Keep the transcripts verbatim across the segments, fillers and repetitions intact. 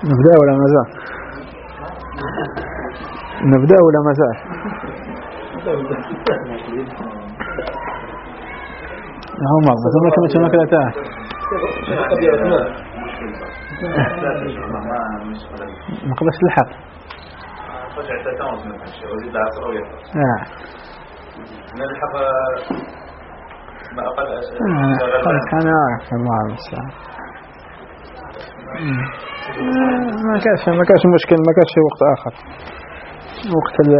نبدأ ولا مازال؟ نبدأ ولا مازال؟ هو ما بس ما كم كم كلا تاه. ما قبلش الحق. آه. نلحق ما أقل كان أعرف الله المستعان. ما كانش ما كانش مشكل ما كانش وقت آخر وقت ال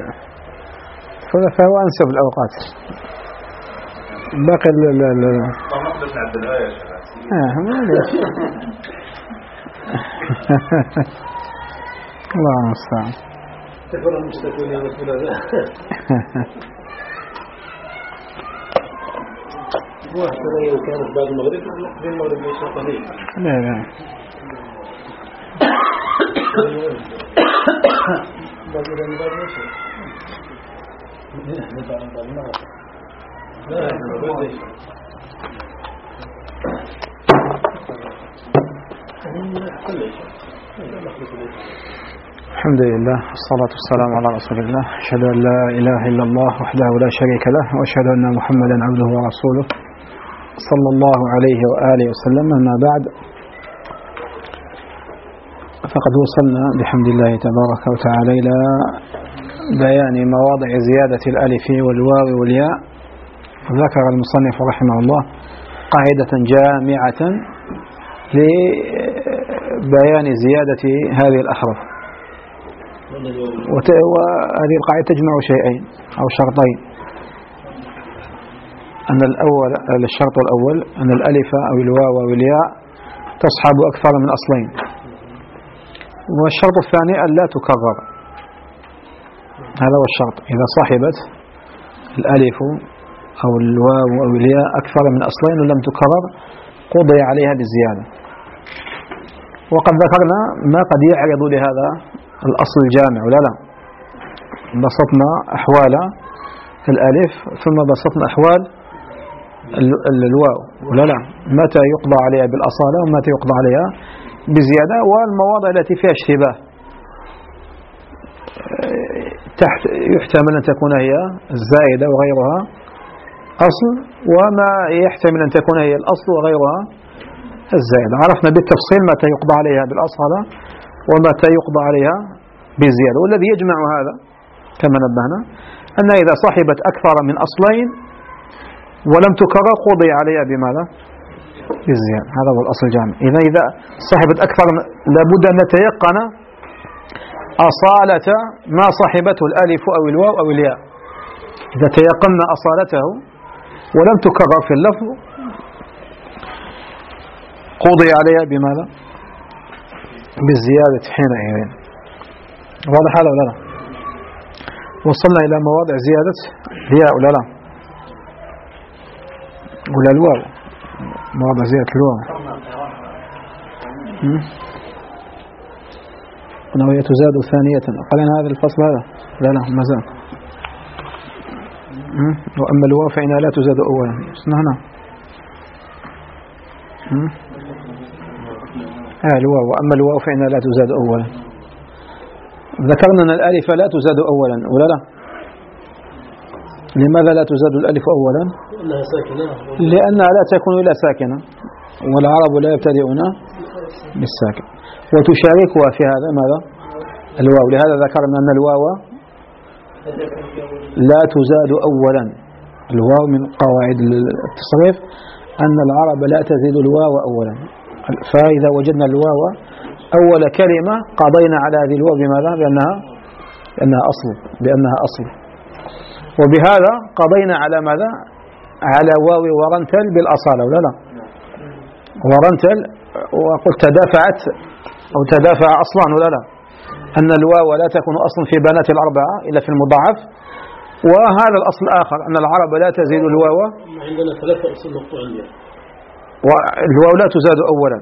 فهو أنسب الأوقات باقي ال ال ال آه ما ليش الله المستعان. تفر المستقبل يا رسول الله. واحد رأيه كانت بعد المغرب ولا في المغرب ليش قليل. لا لا. بعد المغرب ليش؟ لا لا الحمد لله والصلاة والسلام على رسول الله. أشهد أن لا إله إلا الله وحده لا شريك له وأشهد أن محمدا عبده ورسوله صلى الله عليه وآله وسلم. أما بعد فقد وصلنا بحمد الله تبارك وتعالى إلى بيان مواضع زيادة الألف والواو والياء. ذكر المصنف رحمه الله قاعدة جامعة لبيان زيادة هذه الأحرف، وهذه القاعدة تجمع شيئين أو شرطين. أن الأول الشرط الأول أن الألف أو الواو أو الياء تصحب أكثر من أصلين، والشرط الثاني أن لا تكرر. هذا هو الشرط، إذا صاحبت الألف أو الواو أو الياء أكثر من أصلين ولم تكرر قضي عليها بالزيادة. وقد ذكرنا ما قد يعرض لهذا الأصل الجامع ولا لا. بسطنا أحوال الألف ثم بسطنا أحوال الواو ولا لا، متى يقضى عليها بالأصالة ومتى يقضى عليها بزيادة، والمواضع التي فيها اشتباه تحت يحتمل أن تكون هي الزائدة وغيرها أصل، وما يحتمل أن تكون هي الأصل وغيرها الزائدة. عرفنا بالتفصيل متى يقضى عليها بالأصالة ومتى يقضى عليها بزيادة. والذي يجمع هذا كما نبهنا أن إذا صاحبت أكثر من أصلين ولم تكرر قضي عليها بماذا؟ بالزيادة. هذا هو الأصل الجامع. إذا إذا صاحبت أكثر لابد أن نتيقن أصالة ما صاحبته الألف أو الواو أو الياء. إذا تيقنا أصالته ولم تكرر في اللفظ قضي عليها بماذا؟ بالزيادة حينئذ. واضح هذا ولا لا؟ وصلنا إلى مواضع زيادة الياء ولا لا؟ ولا الواو؟ مواضع زيادة الواو أنه هي تزاد ثانية. قلنا هذا الفصل هذا لا لا ما زال. وأما الواو فإنها لا تزاد أولا. هنا آه الواو وأما الواو فإنها لا تزاد أولا. ذكرنا أن الألف لا تزاد أولا ولا لا؟ لماذا لا تزاد الألف أولا؟ لأنها لا تكون إلا ساكنة، والعرب لا يبتدئون بالساكن، وتشاركها في هذا ماذا؟ الواو. لهذا ذكرنا أن الواو لا تزاد أولا. الواو من قواعد التصريف أن العرب لا تزيد الواو أولا. فإذا وجدنا الواو أول كلمة قضينا على هذه الواو بماذا؟ بأنها بأنها أصل بأنها أصل وبهذا قضينا على ماذا؟ على واو ورنتل بالأصالة ولا لا؟ ورنتل وقلت تدافعت أو تدافع أصلا ولا لا؟ أن الواو لا تكون أصلا في بنات الأربعة إلا في المضاعف. وهذا الأصل الآخر أن العرب لا تزيد الواو. عندنا ثلاثة أصول مقطوعية. والواو لا تزاد أولا.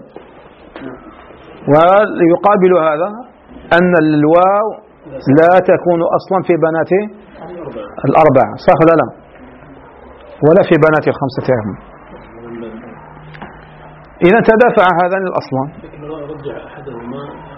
ويقابل هذا أن الواو لا تكون أصلا في بنات الأربعة صح ولا لا؟ ولا في بنات الخمسة أهم. إذا تدافع هذان الأصلان. لكن رجع أحدهما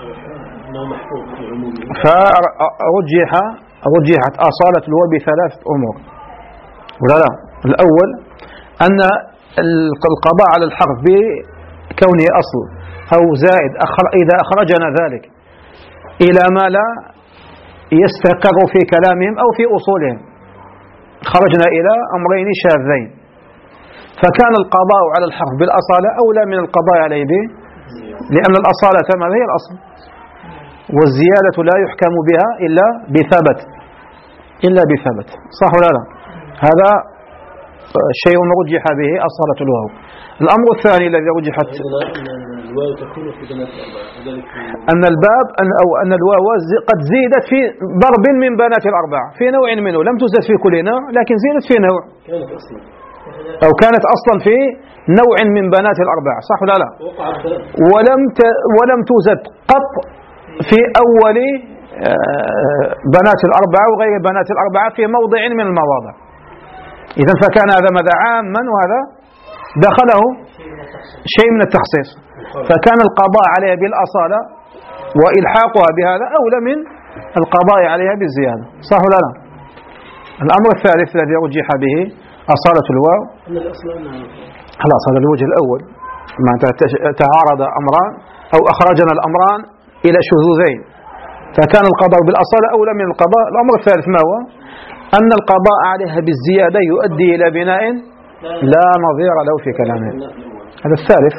أنه محفوظ في عمومه. فرجح رجحت أصالة الواو بثلاثة أمور ولا لا. الأول أن القضاء على الحرف بكونه أصل أو زائد إذا أخرجنا ذلك إلى ما لا يستقر في كلامهم أو في أصولهم، خرجنا إلى أمرين شاذين، فكان القضاء على الحرف بالأصالة أولى من القضاء عليه به، لأن الأصالة ما هي الأصل، والزيادة لا يحكم بها إلا بثبت إلا بثبت، صح ولا لا؟ هذا شيء رجح به أصالة الواو. الأمر الثاني الذي رجحت الواو تكون في بنات الأربعة، أن الباب أن أو أن الواو قد زيدت في ضرب من بنات الأربعة في نوع منه، لم تزد في كل نوع لكن زيدت في نوع، كانت أصلا أو كانت أصلا في نوع من بنات الأربعة، صح ولا لا؟ ولم ت ولم توزد قط في أول بنات الأربعة وغير بنات الأربعة في موضع من المواضع. إذن فكان هذا ماذا عاما، وهذا دخله شيء من التخصيص، فكان القضاء عليها بالأصالة وإلحاقها بهذا أولى من القضاء عليها بالزيادة، صح ولا لا؟ الأمر الثالث الذي رجح به أصالة الواو، خلاص هذا الوجه الأول، معناتها تعارض أمران أو أخرجنا الأمران إلى شذوذين، فكان القضاء بالأصالة أولى من القضاء. الأمر الثالث ما هو؟ أن القضاء عليها بالزيادة يؤدي إلى بناء لا نظير له في كلامه. هذا الثالث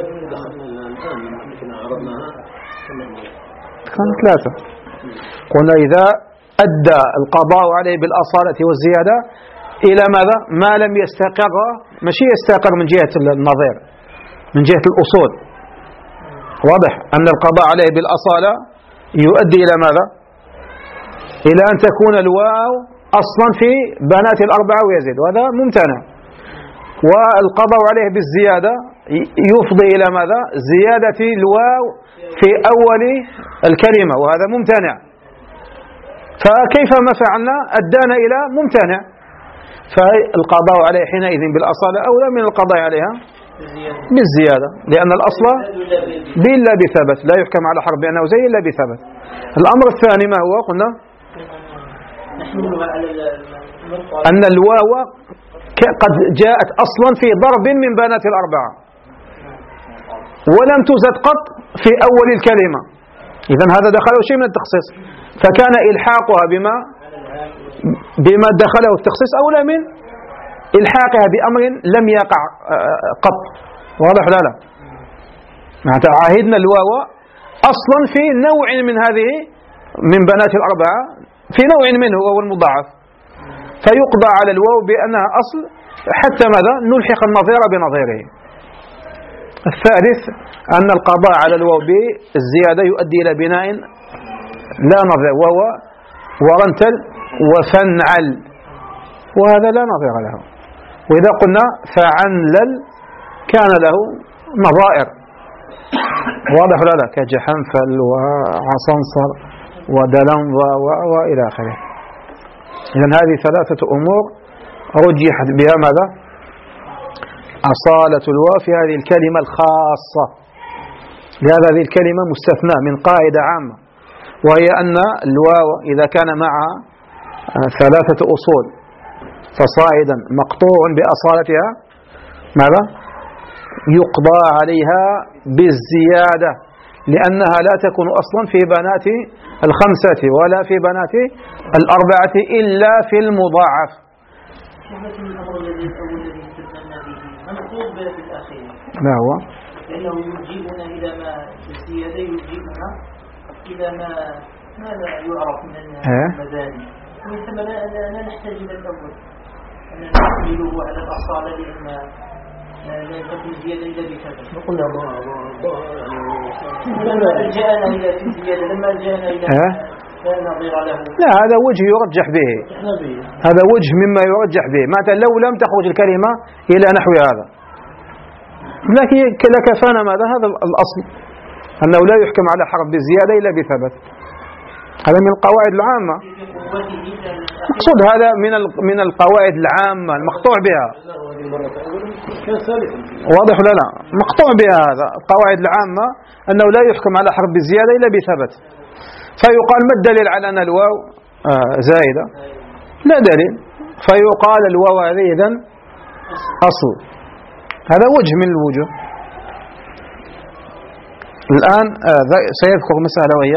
كان ثلاثة. قلنا إذا أدى القضاء عليه بالأصالة والزيادة إلى ماذا؟ ما لم يستقر، ماشي يستقر من جهة النظير، من جهة الأصول. واضح أن القضاء عليه بالأصالة يؤدي إلى ماذا؟ إلى أن تكون الواو أصلا في بنات الأربعة ويزيد، وهذا ممتنع. والقضاء عليه بالزيادة يفضي إلى ماذا؟ زيادة الواو في أول الكلمة، وهذا ممتنع. فكيف ما فعلنا أدانا إلى ممتنع، فالقضاء عليه حينئذ بالأصالة أولى من القضاء عليها بالزيادة، لأن الأصل إلا بثبت، لا يحكم على حرف بأنه زي إلا بثبت. الأمر الثاني ما هو؟ قلنا أن الواو قد جاءت أصلا في ضرب من بنات الأربعة ولم تزد قط في أول الكلمة، إذن هذا دخله شيء من التخصيص، فكان إلحاقها بما بما دخله التخصيص أولى من إلحاقها بأمر لم يقع قط. واضح لا لا؟ معناتها عاهدنا الواو أصلا في نوع من هذه من بنات الأربعة، في نوع منه وهو المضاعف، فيقضى على الواو بأنها أصل حتى ماذا؟ نلحق النظير بنظيره. الثالث أن القضاء على الواو بالزيادة يؤدي إلى بناء لا نظير، وهو ورنتل وفنعل، وهذا لا نظير له. وإذا قلنا فعنلل كان له نظائر، واضح ولا لا؟ كجحنفل وعصنصر ودلنظى وإلى آخره. إذن هذه ثلاثة أمور رجحت بها ماذا؟ أصالة الواو في هذه الكلمة الخاصة، لهذا هذه الكلمة مستثنى من قاعدة عامة، وهي أن الواو إذا كان معها ثلاثة أصول فصاعدا مقطوع بأصالتها ماذا؟ يقضى عليها بالزيادة، لأنها لا تكون أصلا في بنات الخمسة ولا في بنات الأربعة إلا في المضاعف. ما هو؟ لأنه يجيبنا إلى ما الزيادة يجيبنا إلى ما ماذا يعرف من المباني، ويسمى لا نحتاج إلى الأول أن نحمله على الأصالة، لأن لا تكون زيادة إلا بكذا. قلنا لما جاءنا إلى الزيادة لما جاءنا إلى لا نظير له. لا، هذا وجه يرجح به، هذا وجه مما يرجح به، معناته لو لم تخرج الكلمة إلى نحو هذا، لكن لكفانا ماذا؟ هذا الأصل أنه لا يحكم على حرف بالزيادة إلا بثبت، هذا من القواعد العامة. أقصد هذا من من القواعد العامة المقطوع بها، واضح ولا لا؟ مقطوع بها هذا القواعد العامة أنه لا يحكم على حرف بالزيادة إلا بثبت. فيقال ما الدليل على أن الواو آه زائدة؟ لا دليل، فيقال الواو هذه إذن أصل. هذا وجه من الوجوه. الآن آه سيذكر مسألة وهي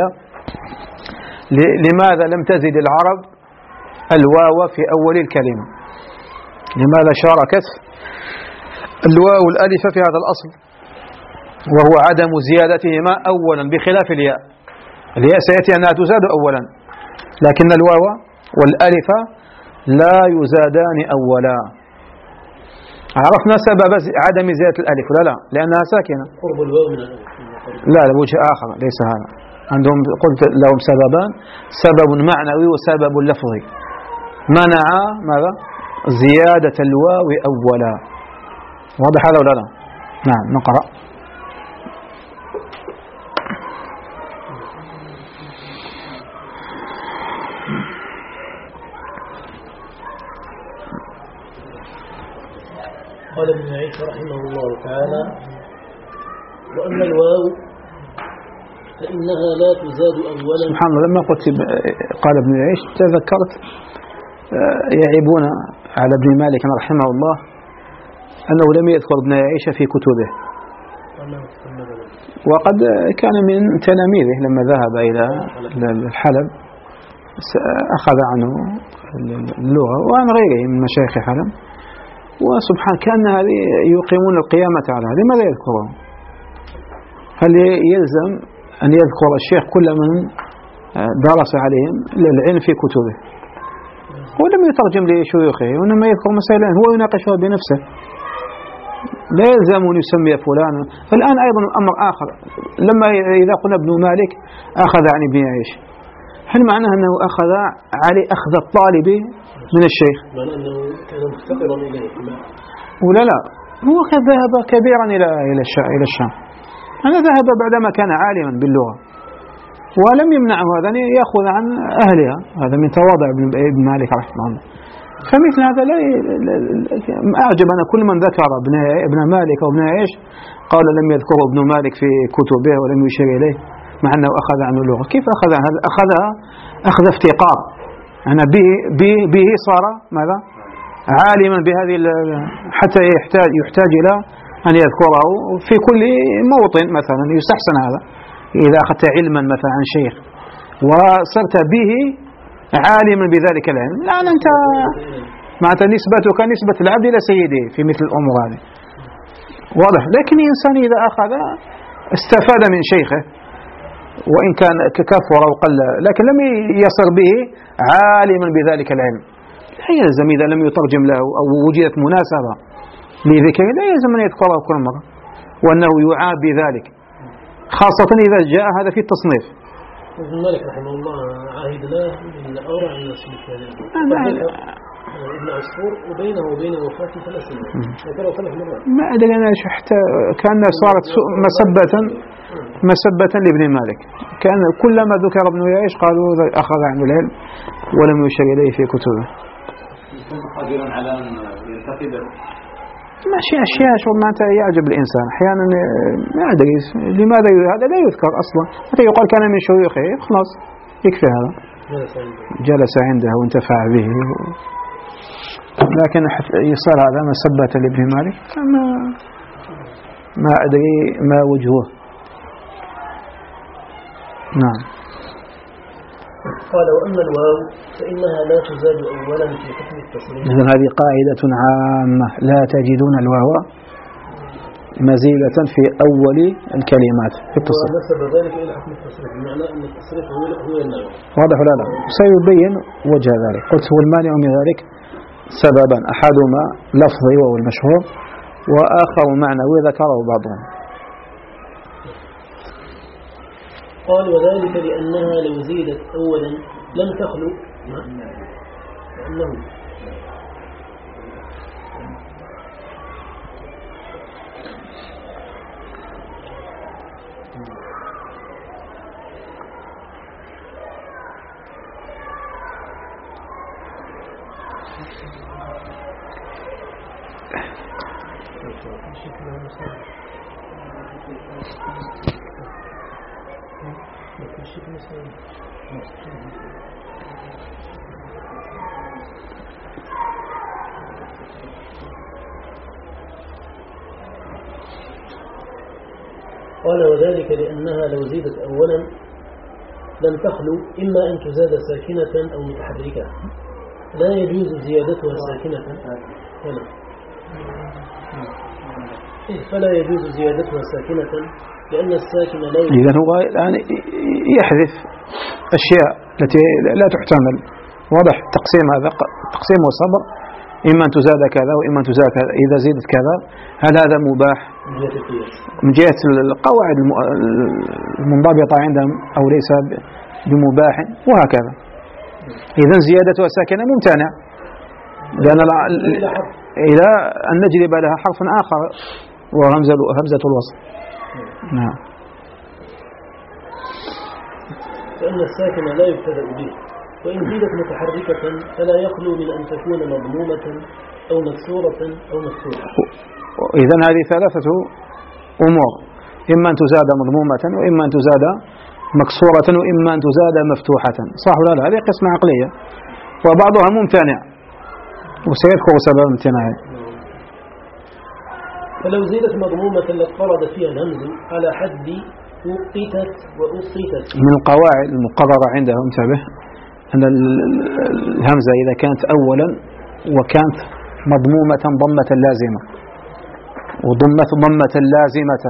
لماذا لم تزد العرب الواو في أول الكلمة؟ لماذا شاركت الواو الألف في هذا الأصل وهو عدم زيادتهما أولا بخلاف الياء؟ الياء سيأتي أنها تزاد أولا، لكن الواو والألف لا يزادان أولا. عرفنا سبب عدم زيادة الألف لا لا لأنها ساكنة. قرب الواو من الألف. لا لوجه آخر ليس هذا. عندهم قلت لهم سببان، سبب معنوي وسبب لفظي. منع ماذا؟ زيادة الواو أولا. واضح هذا ولا لا؟ نعم نقرأ. قال ابن عيسى رحمه الله تعالى: وأما الواو فإنها لا تزاد أولا. سبحان الله، لما قلت قال ابن عيش تذكرت يعيبون على ابن مالك رحمه الله أنه لم يذكر ابن عيش في كتبه، وقد كان من تلاميذه لما ذهب إلى الحلب أخذ عنه اللغة وعن غيره من مشايخ حلب، وسبحان كأن هذه يقيمون القيامة على هذه. لماذا يذكرون؟ هل يلزم أن يذكر الشيخ كل من درس عليهم للعلم في كتبه ولم يترجم لشيوخه، وإنما يذكر مسائل هو يناقشها بنفسه؟ لا يلزم أن يسمي فلانا. الآن أيضا أمر آخر، لما إذا قلنا ابن مالك أخذ عن ابن عيش، هل معناه أنه أخذ علي أخذ الطالب من الشيخ؟ معناه أنه كان مفتقرا إليه ولا لا؟ هو كان ذهب كبيرا إلى إلى الشام. أنا ذهب بعدما كان عالما باللغة ولم يمنعه هذا أن يأخذ عن أهلها. هذا من تواضع ابن مالك رحمه الله. فمثل هذا لا أعجب أنا كل من ذكر ابن ابن مالك وابن عيش قال لم يذكر ابن مالك في كتبه ولم يشير إليه مع أنه أخذ عنه اللغة. كيف أخذ عنه؟ أخذها أخذ افتقار، أنا به به به صار ماذا؟ عالما بهذه حتى يحتاج يحتاج إلى أن يذكره في كل موطن. مثلا يستحسن هذا إذا أخذت علما مثلا عن شيخ وصرت به عالما بذلك العلم، الآن أنت معناتها نسبتك نسبة العبد إلى سيده في مثل الأمور هذه. واضح. لكن الإنسان إذا أخذ استفاد من شيخه وإن كان ككفر أو قل، لكن لم يصر به عالما بذلك العلم، لا يلزم إذا لم يترجم له أو وجدت مناسبة لذكره لا يلزم أن يذكره كل مرة وأنه يعاب بذلك، خاصة إذا جاء هذا في التصنيف. ابن مالك رحمه الله عاهد له من أورع الناس مثل ابن عصفور وبينه وبين وفاته ثلاث سنين ذكره ثلاث مرات. ما أدري أنا حتى كان صارت مسبة مسبة لابن مالك، كان كلما ذكر ابن يعيش قالوا أخذ عنه العلم ولم يشر إليه في كتبه. قادرا على أن ينتقد ماشي أشياء شو ما يعجب الإنسان أحيانا ما أدري لماذا هذا لا يذكر أصلا. حتى يقال كان من شيوخه خلاص يكفي هذا، جلس عنده وانتفع به، لكن يصير هذا مسبة لابن مالك ما ما أدري ما وجهه. نعم. قال وأما الواو فإنها لا تزاد أولا في حكم التصريف. إذن هذه قاعدة عامة، لا تجدون الواو مزيدة في أول الكلمات في التصريف. ونسب ذلك إلى حكم التصريف بمعنى أن التصريف هو هو النوع. واضح ولا لا؟ سيبين وجه ذلك. قلت هو المانع من ذلك سببا، أحدهما لفظي وهو المشهور، وآخر معنوي ذكره بعضهم. قال وذلك لأنها لو زيدت أولا لم تخلو لأنه قال وذلك لأنها لو زيدت أولا لم تخلو إما أن تزاد ساكنة أو متحركة، لا يجوز زيادتها ساكنة فلا, فلا يجوز زيادتها ساكنة لأن الساكن لا يجوز. إذن هو الآن يحذف أشياء التي لا تحتمل. واضح التقسيم هذا تقسيم وصبر، إما أن تزاد كذا وإما أن تزاد كذا. إذا زيدت كذا هل هذا مباح من جهة القواعد المنضبطة عندهم أو ليس بمباح، وهكذا. إذن زيادتها ساكنة ممتنع، لأن إلى أن نجلب لها حرف آخر وهمزة الوصل. نعم. فإن الساكن لا يبتدأ به، وإن زيدت متحركة فلا يخلو من أن تكون مضمومة أو مكسورة أو مكسورة. إذن هذه ثلاثة أمور، إما أن تزاد مضمومة وإما أن تزاد مكسورة وإما أن تزاد مفتوحة. صح ولا لا؟ هذه قسمة عقلية، وبعضها ممتنع وسيذكر سبب امتناعه. فلو زيدت مضمومة لاضطرد فيها الهمز على حد وقتت وأصيتت. من القواعد المقررة عندهم انتبه أن الهمزة إذا كانت أولا وكانت مضمومة ضمة لازمة وضمت ضمة لازمة،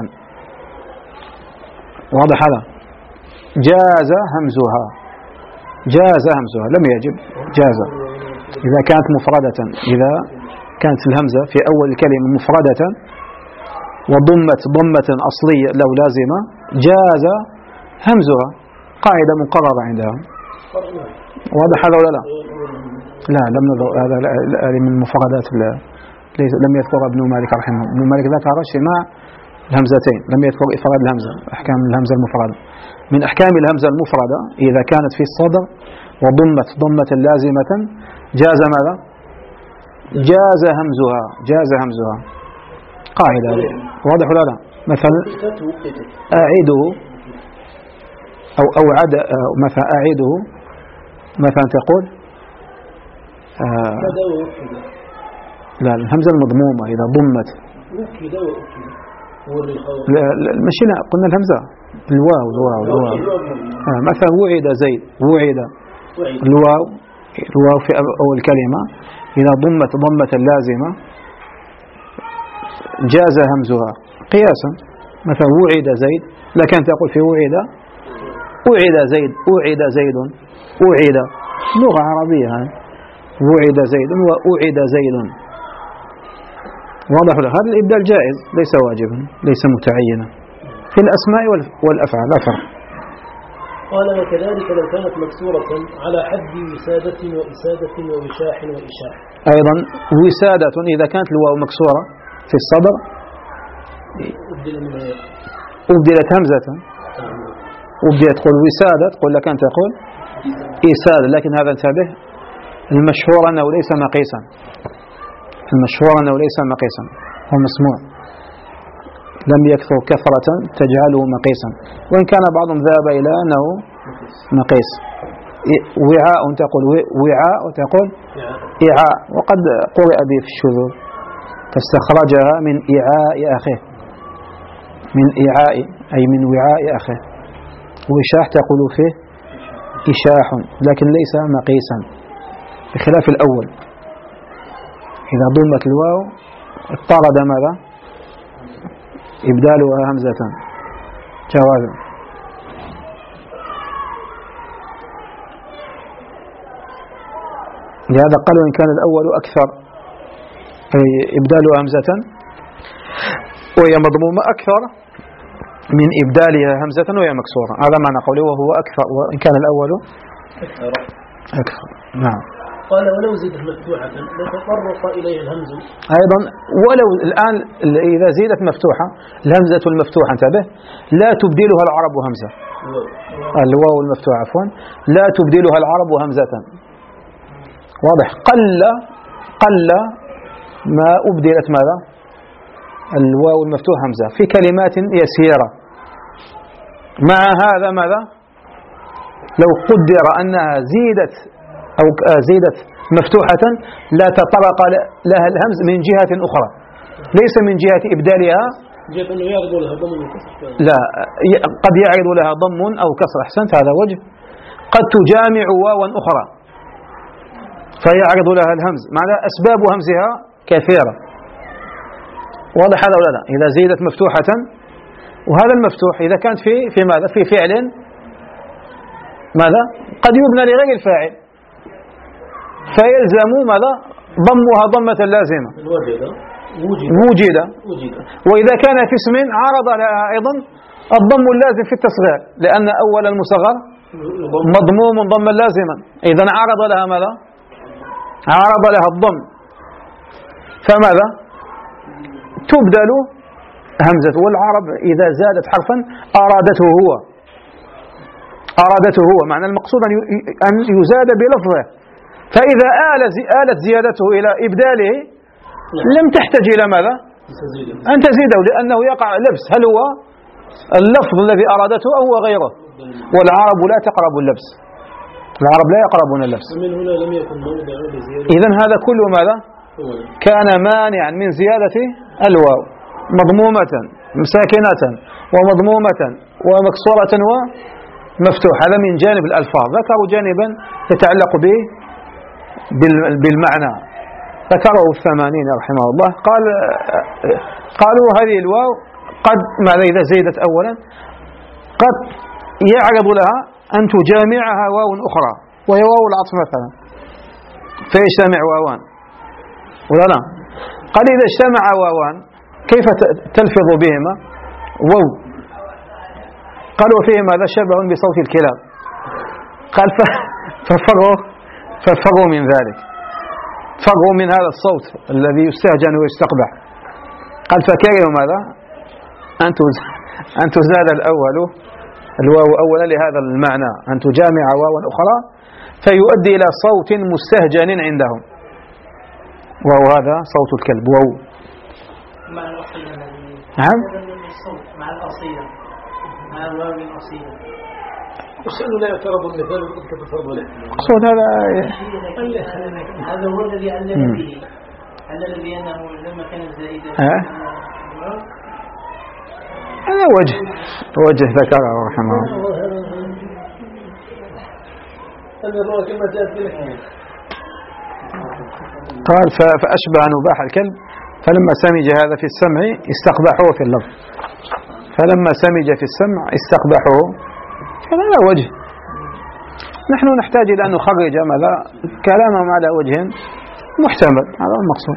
واضح هذا؟ جاز همزها، جاز همزها، لم يجب، جاز. إذا كانت مفردة، إذا كانت الهمزة في أول الكلمة مفردة وضمت ضمة أصلية لو لازمة جاز همزها، قاعدة مقررة عندهم. واضح هذا ولا لا؟ لا لم نذكر هذا، هذه من مفردات لم يذكر ابن مالك رحمه الله. ابن مالك ذكر اجتماع الهمزتين، لم يذكر إفراد الهمزة. أحكام الهمزة المفردة، من أحكام الهمزة المفردة إذا كانت في الصدر وضمت ضمة لازمة جاز ماذا؟ جاز همزها، جاز همزها، قاعدة. واضح ولا لا؟ مثلا أعيده أو أوعد، مثلا أعيده مثلا تقول آه لا، الهمزة المضمومة إذا ضمت مشينا قلنا الهمزة الواو الواو الواو آه مثلا وعد زيد، وعد الواو الواو في أول كلمة إذا ضمت ضمة لازمة جاز همزها قياسا. مثلا وعد زيد لكن تقول في وعد وعد زيد، وعد زيد، وعد لغة عربية، وعد زيد وأوعد زيد. واضح له؟ هذا الإبدال جائز ليس واجبا، ليس متعينا في الأسماء والأفعال، لا فرق. قال وكذلك لو كانت مكسورة على حد وسادة وإسادة ووشاح وإشاح. أيضا وسادة إذا كانت الواو مكسورة في الصدر أبدلت همزة، أبدلت تقول وسادة، تقول لك أنت تقول إسادة، لكن هذا انتبه المشهور أنه ليس مقيسا، المشهور أنه ليس مقيسا، هو مسموع، لم يكثر كثرة تجعله مقيسا، وإن كان بعضهم ذهب إلى أنه مقيس. وعاء تقول وعاء وتقول إعاء، وقد قرئ به في الشذوذ فاستخرجها من إعاء أخيه، من إعاء أي من وعاء أخيه. وشاح تقول فيه إشاح، لكن ليس مقيسا بخلاف الأول. إذا ضمت الواو اضطرد ماذا؟ إبدالها همزة جوازا. لهذا قالوا إن كان الأول أكثر أي إبدالها همزة وهي مضمومة أكثر من إبدالها همزة وهي مكسورة، هذا معنى قوله وهو أكثر، وإن كان الأول أكثر. نعم. قال ولو زيدت مفتوحة لتطرق إليها الهمز. أيضا ولو الآن إذا زيدت مفتوحة، الهمزة المفتوحة انتبه لا تبدلها العرب همزة، الواو المفتوحة عفوا لا تبدلها العرب همزة. واضح؟ قل قل ما أبدلت ماذا؟ الواو المفتوح همزة في كلمات يسيرة، مع هذا ماذا؟ لو قدر أنها زيدت أو زيدت مفتوحة لا تطرق لها الهمز من جهة أخرى، ليس من جهة إبدالها، لا قد يعرض لها ضم أو كسر. أحسنت، هذا وجه. قد تجامع واوا أخرى فيعرض لها الهمز، معنى أسباب همزها كثيرة. واضح هذا ولا لا؟ إذا زيدت مفتوحة، وهذا المفتوح إذا كانت في في ماذا؟ في فعل ماذا؟ قد يبنى لغير الفاعل فيلزم ماذا؟ ضمها ضمة لازمة وجد. وإذا كان في اسم عرض لها أيضا الضم اللازم في التصغير، لأن أول المصغر مضموم ضما لازما، إذا عرض لها ماذا؟ عرض لها الضم، فماذا؟ تبدل همزة. والعرب إذا زادت حرفا أرادته هو أرادته هو معنى المقصود أن يزاد بلفظه، فإذا آلت زيادته إلى إبداله لم تحتاج إلى ماذا؟ أن تزيده، لأنه يقع لبس، هل هو اللفظ الذي أرادته أو هو غيره؟ والعرب لا تقرب اللبس، العرب لا يقربون اللبس. إذن هذا كله ماذا؟ كان مانعا من زيادة الواو مضمومة ساكنة ومضمومة ومكسورة ومفتوحة. هذا من جانب الألفاظ. ذكروا جانبا يتعلق به بالمعنى، ذكره الثمانين رحمه الله. قال قالوا هذه الواو قد ماذا إذا زيدت أولا قد يعرض لها أن تجامعها واو أخرى، وهي واو العطف مثلا، فيجتمع واوان ولا لا؟ قال إذا اجتمع واوان كيف تلفظ بهما؟ واو. قال وفيه ماذا؟ شبه بصوت الكلاب. قال ففروا ففروا من ذلك، فروا من هذا الصوت الذي يستهجن ويستقبح. قال فكرهوا ماذا؟ أن تزاد الأول الواو أولا لهذا المعنى، أن تجامع واوا أخرى فيؤدي إلى صوت مستهجن عندهم، وهو هذا صوت الكلب واو. مع الأصيلة. نعم. الصوت مع الأصيلة، مع الواو الأصيلة. الشأن لا يعترض المثال وقد كتفرض له. صوت هذا هذا هو الذي علم به، علم بأنه لما كانت زائدة. هذا وجه وجه ذكره رحمه الله. قال فأشبه نباح الكلب، فلما سمج هذا في السمع استقبحوه في اللفظ، فلما سمج في السمع استقبحوه. هذا وجه. نحن نحتاج إلى أن نخرج ماذا كلامهم على وجه محتمل، هذا المقصود.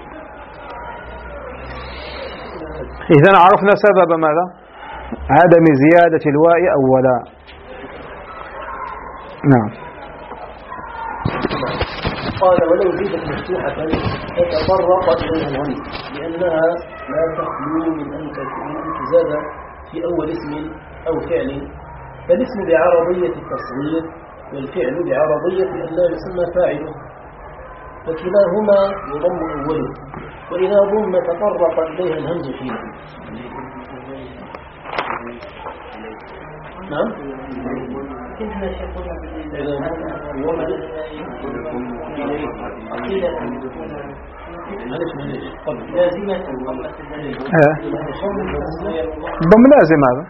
إذن عرفنا سبب ماذا؟ عدم زيادة الواء أولا. نعم. قال ولو زيدت مفتوحة تتطرق إليها الهمز، لأنها لا تخلو من أن تزاد في أول اسم أو فعل، فالاسم بعرضية التصغير والفعل بعرضية أن لا يسمى فاعله، فكلاهما يضم أوله، وإذا ضم تطرق إليها الهمز فيه. نعم. ضم لازم هذا.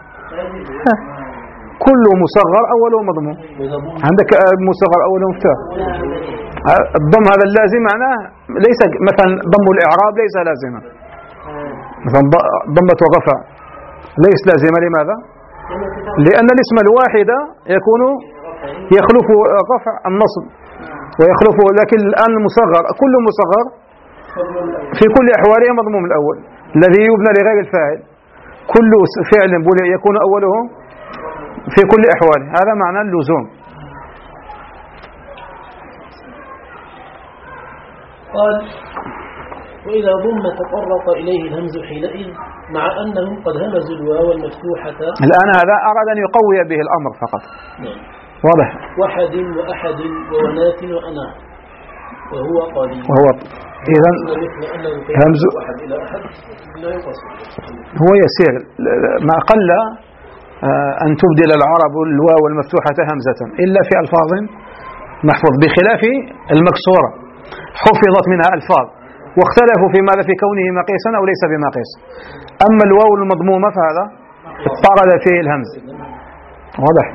كل مصغر أوله مضموم. عندك مصغر أوله مفتوح. الضم هذا اللازم معناه ليس مثلا ضم الإعراب ليس لازما، مثلا ضمة وغفع ليس لازمة. لماذا؟ لأن الاسم الواحد يكون يخلف رفع النصب ويخلف، لكن الآن المصغر كل مصغر في كل أحواله مضموم الأول الذي يبنى لغير الفاعل، كل فعل يكون أوله في كل أحواله، هذا معنى اللزوم. قال وإذا ضم تطرق إليه الهمز حينئذ، مع أنهم قد همزوا الواو المفتوحة. الآن هذا أراد أن يقوي به الأمر فقط. نعم. واضح. وحد وأحد وونات وأنا وهو قليل. وهو إذا همز أحد إلى أحد لا يقصر، هو يسير ما قل أن تبدل العرب الواو المفتوحة همزة إلا في ألفاظ محفوظ، بخلاف المكسورة حفظت منها ألفاظ واختلفوا في ماذا في كونه مقيسا أو ليس بمقيس. أما الواو المضمومة فهذا اضطرد فيه الهمز، واضح.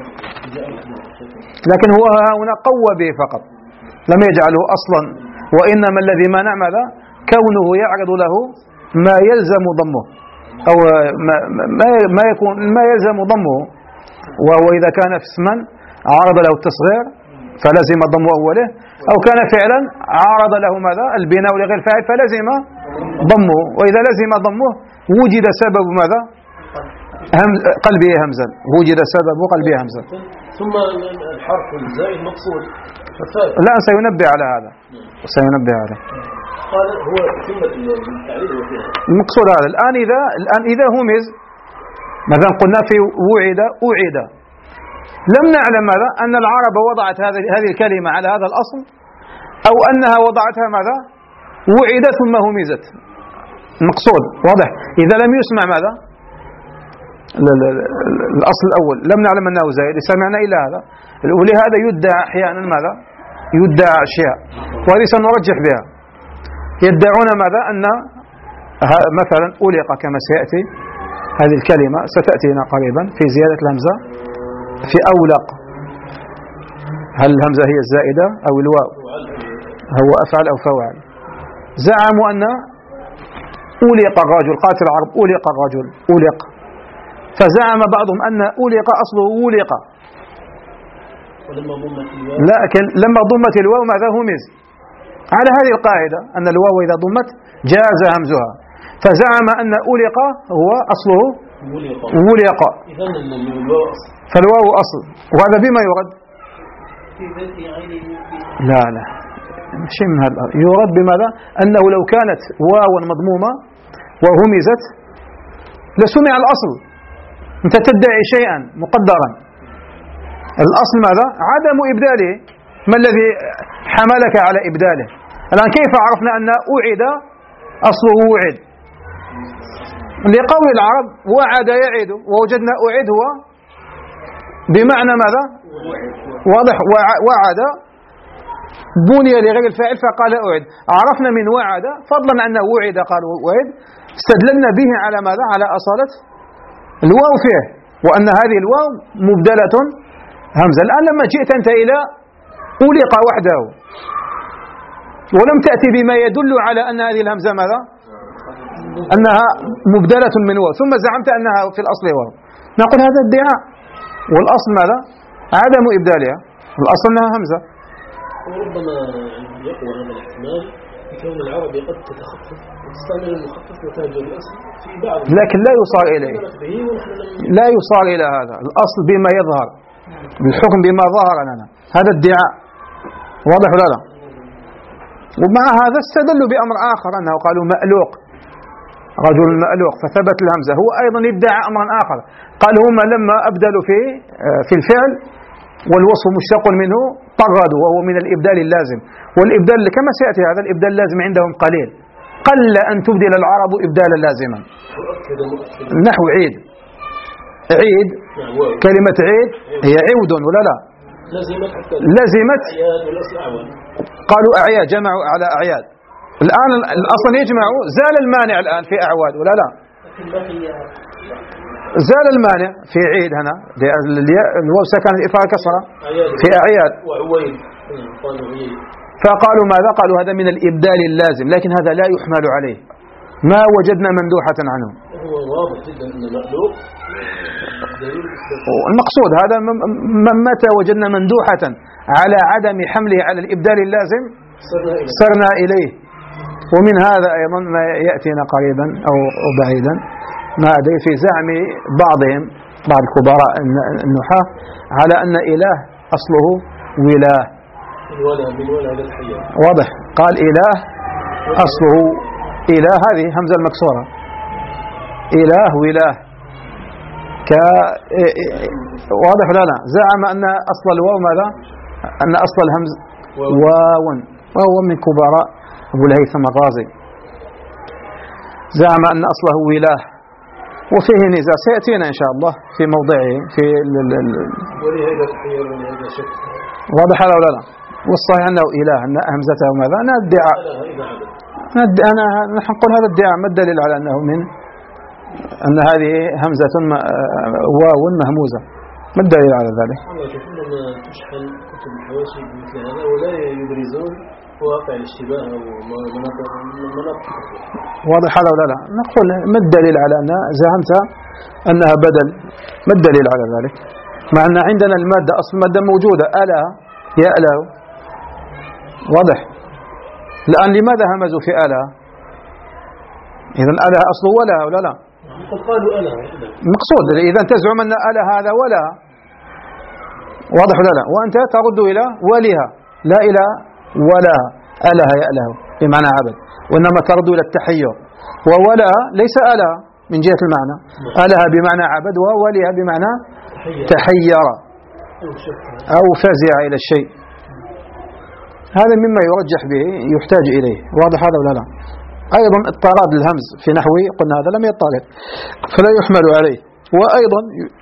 لكن هو هنا قوى به فقط، لم يجعله أصلا، وإنما الذي منع ماذا كونه يعرض له ما يلزم ضمه أو ما, ما, ما يكون ما يلزم ضمه، وهو إذا كان اسما عارض له التصغير فلزم ضم أوله، أو كان فعلا عارض له ماذا البناء لغير فاعل فلزم ضمه، وإذا لزم ضمه وجد سبب ماذا همز قلبه همزا، وجد سبب قلبه همزا. ثم الحرف الزائد مقصود. لا سينبه على هذا، سينبه عليه. قال هو ثم التعريض وفيها المقصود هذا. الآن إذا الآن إذا همز مثلا قلنا في وعد أعيد، لم نعلم ماذا أن العرب وضعت هذه هذه الكلمة على هذا الأصل، أو أنها وضعتها ماذا وعد ثم همزت. المقصود واضح. إذا لم يسمع ماذا الأصل الأول لم نعلم أنه زائد، سمعنا إلى هذا، ولهذا يدعى أحيانا ماذا يدعى أشياء، وهذه سنرجح بها. يدعون ماذا أن مثلا ألق كما سيأتي هذه الكلمة ستأتينا قريبا في زيادة الهمزة في أولق، هل الهمزة هي الزائدة أو الواو؟ هو أفعل أو فوعل. زعموا أن ألق الرجل، قالت العرب ألق الرجل ألق، فزعم بعضهم أن ألق أصله ولق، لكن لما ضمت الواو ماذا همز، على هذه القاعدة أن الواو إذا ضمت جاز همزها، فزعم أن ألق هو أصله ولق، فالواو أصل. وهذا بما يرد لا لا شيء من هذا، يرد بماذا أنه لو كانت واو مضمومة وهمزت لسمع الأصل. أنت تدعي شيئا مقدرا، الأصل ماذا عدم إبداله، ما الذي حملك على إبداله؟ الآن كيف عرفنا أن أعد أصله وعد؟ لقول العرب وعد يعد، ووجدنا أعد هو بمعنى ماذا واضح، وعد بني لغير الفاعل فقال أعد، عرفنا من وعد فضلا أنه وعد قال وعد، استدللنا به على ماذا على أصالة الواو فيه، وأن هذه الواو مبدلة همزة. الآن لما جئت أنت إلى ألق وحده ولم تأتي بما يدل على أن هذه الهمزة ماذا أنها مبدلة من واو، ثم زعمت أنها في الأصل واو، نقول هذا ادعاء، والأصل ماذا عدم إبدالها، الأصل أنها همزة. وربما يقوى هذا الاحتمال بكون العربي قد تتخفف وتستعمل المخفف وتهجر الأصل في بعض، لكن لا يصار إليه، لا يصار إلى هذا، الأصل بما يظهر، بالحكم بما ظهر لنا، هذا ادعاء واضح ولا لا؟ ومع هذا استدلوا بأمر آخر، أنه قالوا مألوق رجل مألوق فثبت الهمزة، هو أيضا ادعى أمرا آخر، قال هم لما أبدلوا في في الفعل والوصف مشتق منه طردوا، وهو من الإبدال اللازم، والإبدال كما سيأتي هذا الإبدال اللازم عندهم قليل، قل أن تبدل العرب إبدالا لازما. نحو عيد، عيد كلمة عيد هي عود ولا لا؟ لزمت، قالوا أعياد جمعوا على أعياد، الآن الأصل يجمعوا، زال المانع الآن في أعواد ولا لا؟ زال المانع في عيد هنا، الواو سكن الإفعال كسرة في أعياد، فقالوا ماذا؟ قالوا هذا من الإبدال اللازم، لكن هذا لا يحمل عليه، ما وجدنا مندوحة عنه. هو واضح جدا أن المألوف المقصود هذا متى وجدنا مندوحة على عدم حمله على الإبدال اللازم سرنا إليه. ومن هذا أيضا ما يأتينا قريبا أو بعيدا ما أدري في زعم بعضهم بعض الكبراء النحاة على أن إله أصله وله، واضح، قال إله أصله إله، هذه همزة المكسورة، إله وله ك واضح ولا لا؟ زعم أن أصل الواو ماذا؟ أن أصل الهمز واو، وهو من كبراء أبو الهيثم الرازي، زعم أن أصله وله، وفيه نزاع سيأتينا إن شاء الله في موضعه في ال ال ال ولهذا تحير ولهذا شك. واضح هذا ولا لا؟ والصحيح أنه إله أن همزته ماذا؟ أنا ادعاء أنا نحن نقول هذا ادعاء. ما الدليل على أنه من أن هذه همزة واو مهموزة؟ ما الدليل على ذلك؟ والله شوف لما تشحن كتب الحواشي مثل هذا ولا يبرزون واقع الاشتباه أو مناطق مناطق. واضح هذا ولا لا؟ نقول ما الدليل على أن زعمت أنها بدل؟ ما الدليل على ذلك؟ مع أن عندنا المادة أصل المادة موجودة ألا يألا. واضح؟ الآن لماذا همزوا في ألا؟ إذن ألا أصله ولا ولا لا؟ قالوا ألا مقصود. إذا تزعم أن ألا هذا ولا. واضح ولا لا؟ وأنت ترد إلى ولها لا إلى ولا. ألا يأله بمعنى عبد، وإنما ترد إلى التحير. وولا ليس ألا من جهة المعنى، ألا بمعنى عبد وولها بمعنى تحير أو فزع إلى الشيء. هذا مما يرجح به يحتاج إليه. واضح هذا ولا لا؟ أيضا اضطراد الهمز في نحوه قلنا هذا لم يضطرد فلا يحمل عليه. وأيضا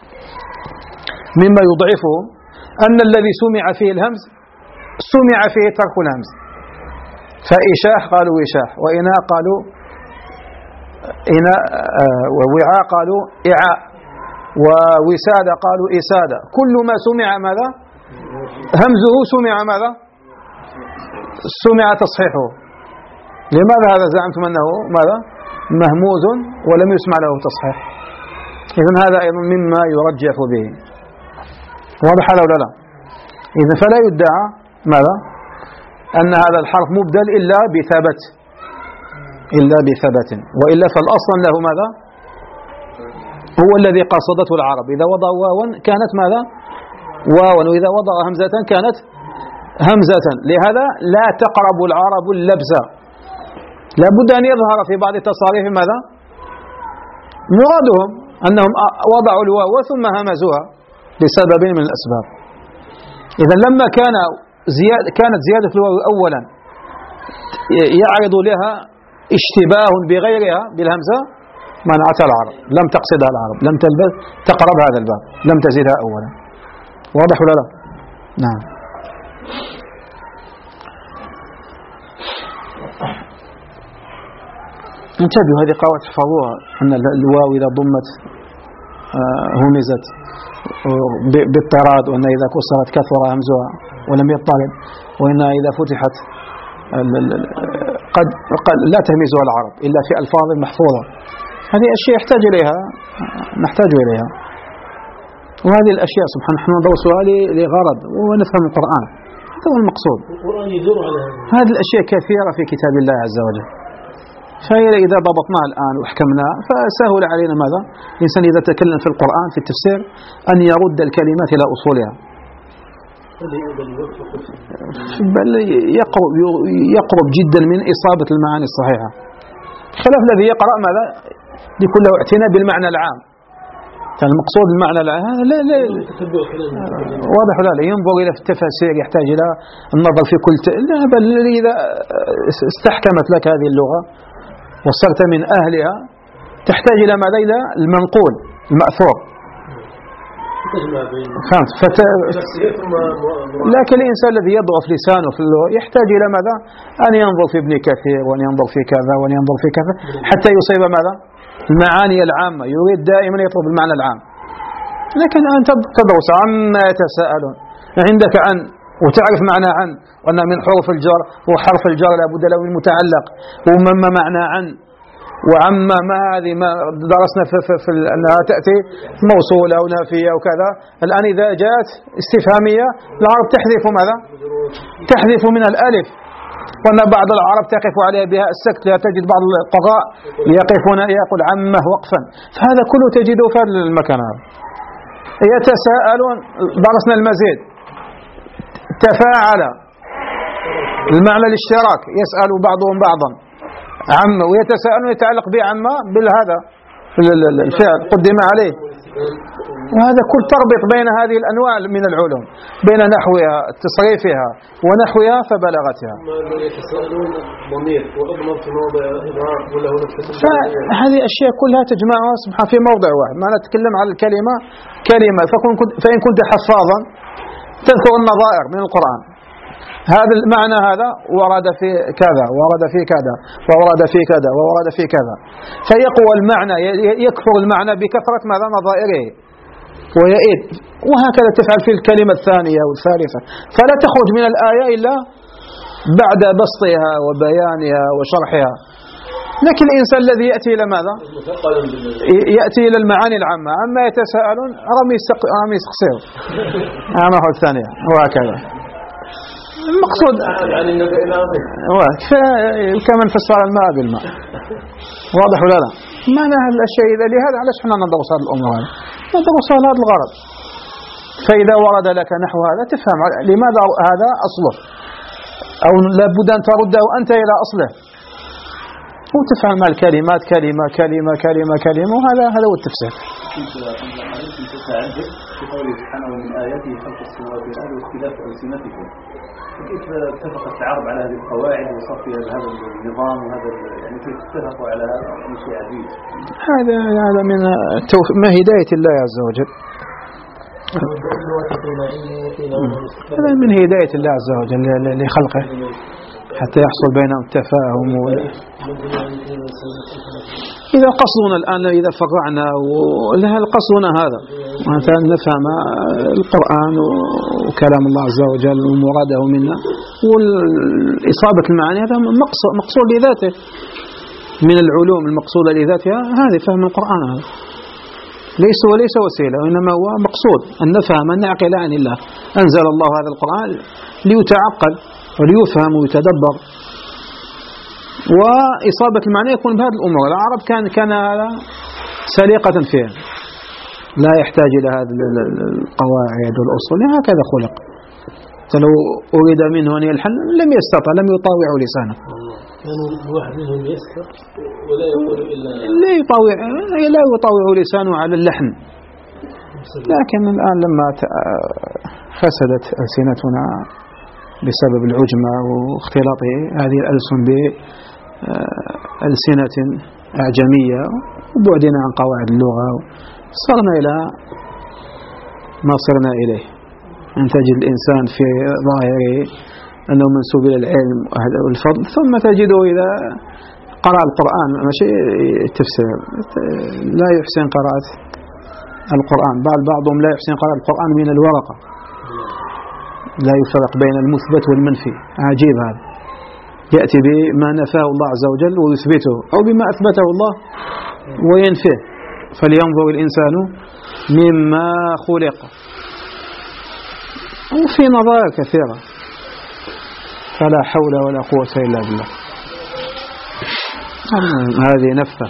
مما يضعفه أن الذي سمع فيه الهمز سمع فيه ترك الهمز. فإشاح قالوا وشاح، وإناء قالوا إناء، ووعاء قالوا إعاء، ووسادة قالوا إسادة. كل ما سمع ماذا؟ همزه سمع ماذا؟ سمع تصحيحه. لماذا هذا زعمتم أنه ماذا؟ مهموز ولم يسمع له تصحيح؟ إذن هذا أيضا مما يرجح به. واضح هذا ولا لا؟ إذن فلا يدعى ماذا؟ أن هذا الحرف مبدل إلا بثبت إلا بثبت، وإلا فالأصل له ماذا؟ هو الذي قصدته العرب. إذا وضع واوا كانت ماذا؟ واوا، وإذا وضع همزة كانت همزة. لهذا لا تقرب العرب اللبس. لا بد أن يظهر في بعض التصاريف ماذا؟ مرادهم أنهم وضعوا الواو ثم همزوها لسبب من الأسباب. إذا لما كان زيادة كانت زيادة الواو أولا يعرض لها اشتباه بغيرها بالهمزة منعتها العرب، لم تقصدها العرب، لم تلبس تقرب هذا الباب، لم تزدها أولا. واضح ولا لا؟ نعم. انتبهوا هذه قواعد تحفظوها، أن الواو إذا ضمت همزت باضطراد، وأن إذا كسرت كثر همزها ولم يضطرد، وأنها إذا فتحت قد, قد لا تهمزها العرب إلا في ألفاظ محفوظة. هذه أشياء يحتاج إليها نحتاج إليها. وهذه الأشياء سبحان نحن ندرسها لغرض ونفهم القرآن، هذا هو المقصود. هذه الأشياء كثيرة في كتاب الله عز وجل، فهي إذا ضبطناها الآن وحكمناها فسهل علينا ماذا؟ الإنسان إذا تكلم في القرآن في التفسير أن يرد الكلمات إلى أصولها، بل يقرب, يقرب جدا من إصابة المعاني الصحيحة، خلاف الذي يقرأ ماذا؟ يكون له اعتناء بالمعنى العام. كان المقصود المعنى العام لا لا واضح لا لا ينظر إلى التفاسير، يحتاج إلى النظر في كل ت... لا بل إذا استحكمت لك هذه اللغة وصرت من أهلها تحتاج إلى ماذا؟ إلى المنقول المأثور. فهمت؟ فت... لكن الإنسان الذي يضعف لسانه في اللغة يحتاج إلى ماذا؟ أن ينظر في ابن كثير وأن ينظر في كذا وأن ينظر في كذا حتى يصيب ماذا؟ المعاني العامة. يريد دائما يطلب المعنى العام. لكن أنت تدرس عما يتساءلون، عندك عن وتعرف معنى عن، وأن من حروف الجر وحرف الجر لابد له من متعلق، ومما معنى عن وعما ما هذه ما درسنا في, في, في أنها تأتي موصولة أو نافية وكذا. الآن إذا جاءت استفهامية العرب تحذف ماذا؟ تحذف من الألف، وأن بعض العرب تقف عليها بها السكت. لا تجد بعض القراء يقفون يقول عمه وقفا، فهذا كله تجده في المكان هذا. يتساءلون درسنا المزيد، تفاعل المعنى الاشتراك، يسأل بعضهم بعضا عم، ويتساءلون يتعلق بعما بالهذا الفعل قدم عليه. وهذا كل تربط بين هذه الأنواع من العلوم، بين نحوها تصريفها ونحوها فبلغتها. فهذه أشياء كلها تجمعها سبحانه في موضع واحد. ما نتكلم على الكلمة كلمة، فإن كنت حفاظا تذكر النظائر من القرآن، هذا المعنى هذا ورد في كذا ورد في كذا وورد في كذا وورد في كذا، فيقوى المعنى، يكثر المعنى بكثرة ماذا نظائره ويئد، وهكذا تفعل في الكلمة الثانية والثالثة، فلا تخرج من الآية إلا بعد بسطها وبيانها وشرحها. لكن الإنسان الذي يأتي إلى ماذا؟ يأتي إلى المعاني العامة، أما يتساءلون رمي رمي قصير أما هو الثانية وهكذا. المقصود كمن فسر الماء بالماء، واضح ولا لا؟ معنى هالشيء إذا لهذا علاش احنا ندرس هذه الأمور هذه؟ ندرس هذا الغرض. فإذا ورد لك نحو هذا تفهم لماذا هذا أصله، أو لابد أن ترده أنت إلى أصله وتفهم الكلمات كلمة كلمة كلمة كلمة، وهذا هذا هو التفسير. في قوله سبحانه ومن آياته خلق السماوات والأرض واختلاف ألسنتكم، كيف اتفق التعارف على هذه القواعد وصفها هذا النظام وهذا يعني كيف اتفقوا على هذا؟ شيء عجيب. هذا هذا من التوف... ما هداية الله عز وجل. هذا من هداية الله عز وجل لخلقه حتى يحصل بينهم التفاهم. و... إذا قصدنا الآن إذا فرعنا ولها قصدنا هذا مثلا نفهم القرآن وكلام الله عز وجل ومراده منا والإصابة المعاني، هذا مقصود لذاته من العلوم المقصودة لذاتها، هذه فهم القرآن هذا ليس وليس وسيلة، وإنما هو مقصود أن نفهم أن نعقل عن الله. أنزل الله هذا القرآن ليتعقل وليفهم ويتدبر، وإصابة المعنى يكون بهذه الأمور. العرب كان كان هذا سليقة فيها، لا يحتاج إلى هذه القواعد والأصول، هكذا خلق. فلو أريد منه أن يلحن لم يستطع، لم يطاوع لسانه. كانوا الواحد منهم يسكر ولا يقول إلا لا يطاوع لا يطاوع لسانه على اللحن. لكن الآن لما فسدت ألسنتنا بسبب العجمة واختلاط هذه الألسن بألسنة أعجمية وبعدنا عن قواعد اللغة، صرنا إلى ما صرنا إليه، أن تجد الإنسان في ظاهره أنه منسوب إلى العلم والفضل، ثم تجده إذا قرأ القرآن ماشي التفسير لا يحسن قراءة القرآن، بل بعضهم لا يحسن قراءة القرآن من الورقة، لا يفرق بين المثبت والمنفي. عجيب هذا، يأتي بما نفاه الله عز وجل ويثبته، أو بما أثبته الله وينفيه. فلينظر الإنسان مما خلق. وفي نظائر كثيرة، فلا حول ولا قوة إلا بالله. هذه نفثة.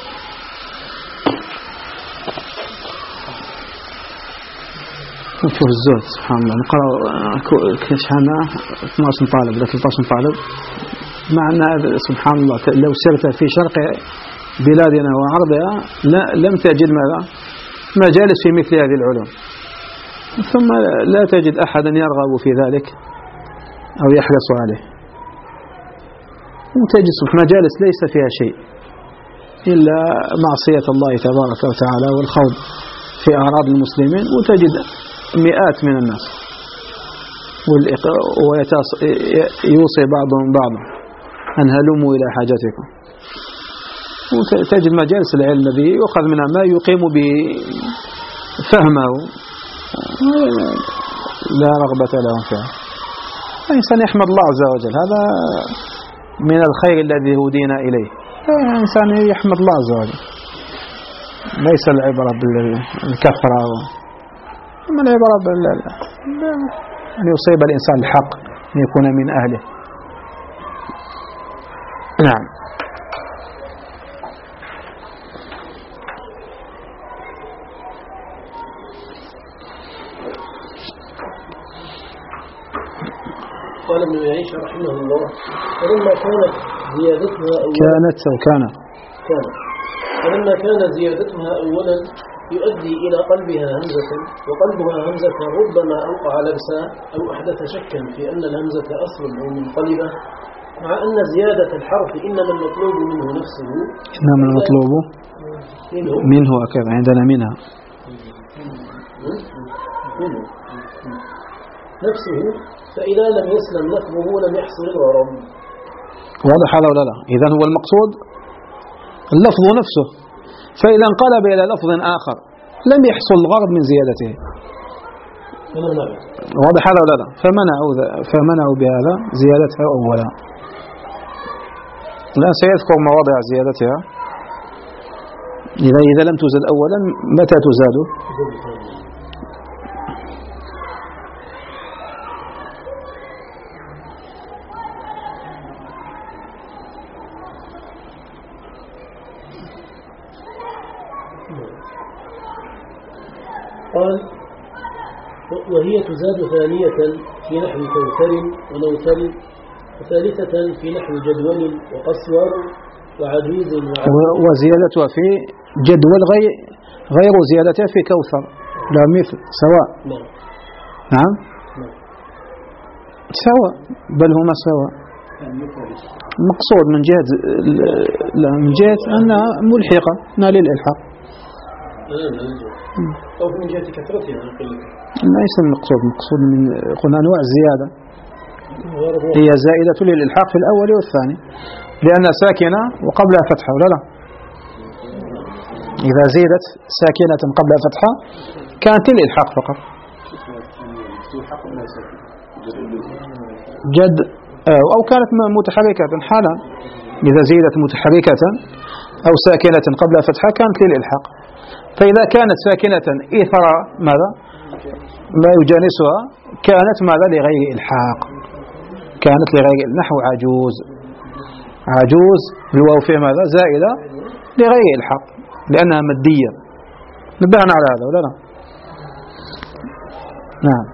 نشوف الزهد سبحان الله، نقرأ كشحنا اثني عشر طالب ولا ثلاثة عشر طالب، مع أن سبحان الله لو سرت في شرق بلادنا وعرضها لا لم تجد ماذا مجالس في مثل هذه العلوم، ثم لا تجد أحدا يرغب في ذلك أو يحرص عليه، وتجد مجالس ليس فيها شيء إلا معصية الله تبارك وتعالى والخوض في أعراض المسلمين، وتجد مئات من الناس ويوصي بعضهم بعضا أن هلموا إلى حاجتكم، وتجد مجالس العلم الذي يؤخذ منها ما يقيم بفهمه لا رغبة لهم فيها. الإنسان يحمد الله عز وجل، هذا من الخير الذي هدينا إليه. الإنسان يحمد الله عز وجل، ليس العبرة بالكثرة، أما العبرة أن يصيب الإنسان الحق، أن يكون من أهله. نعم. قال ابن يعيش رحمه الله: فلما كانت زيادتها أولا كانت أو كان كان فلما كانت زيادتها أولا يؤدي إلى قلبها همزة، وقلبها همزة ربما أوقع لبسا أو أحدث شكا في أن الهمزة أصل أو منقلبة، مع أن زيادة الحرف إنما المطلوب منه نفسه، إنما المطلوب منه, منه أكيد عندنا منها منه نفسه، فإذا لم يسلم لفظه لم يحصل الغرض. واضح هذا ولا لا؟ إذن هو المقصود اللفظ نفسه، فإذا انقلب إلى لفظ آخر لم يحصل الغرض من زيادته. واضح هذا ولا لا؟ فمنعوا, فمنعوا بهذا زيادتها أولا. الآن سيذكر مواضع زيادتها. إذا إذا لم تزاد أولا متى تزاد؟ قال وهي تزاد ثانية في نحو كوثر ونوثر، وثالثة في نحو جدول وقصور وعجوز وزيادتها في جدول غير غير زيادتها في كوثر لا مثل سواء. نعم نعم سواء، بل هما سواء. المقصود من جهة من جهة أنها ملحقة نال الإلحاق، أو من جهة كثرتها ليس المقصود. المقصود من قلنا أنواع الزيادة هي زائدة للإلحاق في الأول والثاني، لأنها ساكنة وقبلها فتحة ولا لا؟ إذا زيدت ساكنة قبلها فتحة كانت للإلحاق فقط. جد أو كانت متحركة حالا، إذا زيدت متحركة أو ساكنة قبلها فتحة كانت للإلحاق. فإذا كانت ساكنة إثر ماذا ما يجانسها كانت ماذا لغير إلحاق، كانت لغير نحو عجوز. عجوز الواو فيه ماذا زائدة لغير إلحاق لأنها مادية. نبهنا على هذا ولا لا؟ نعم.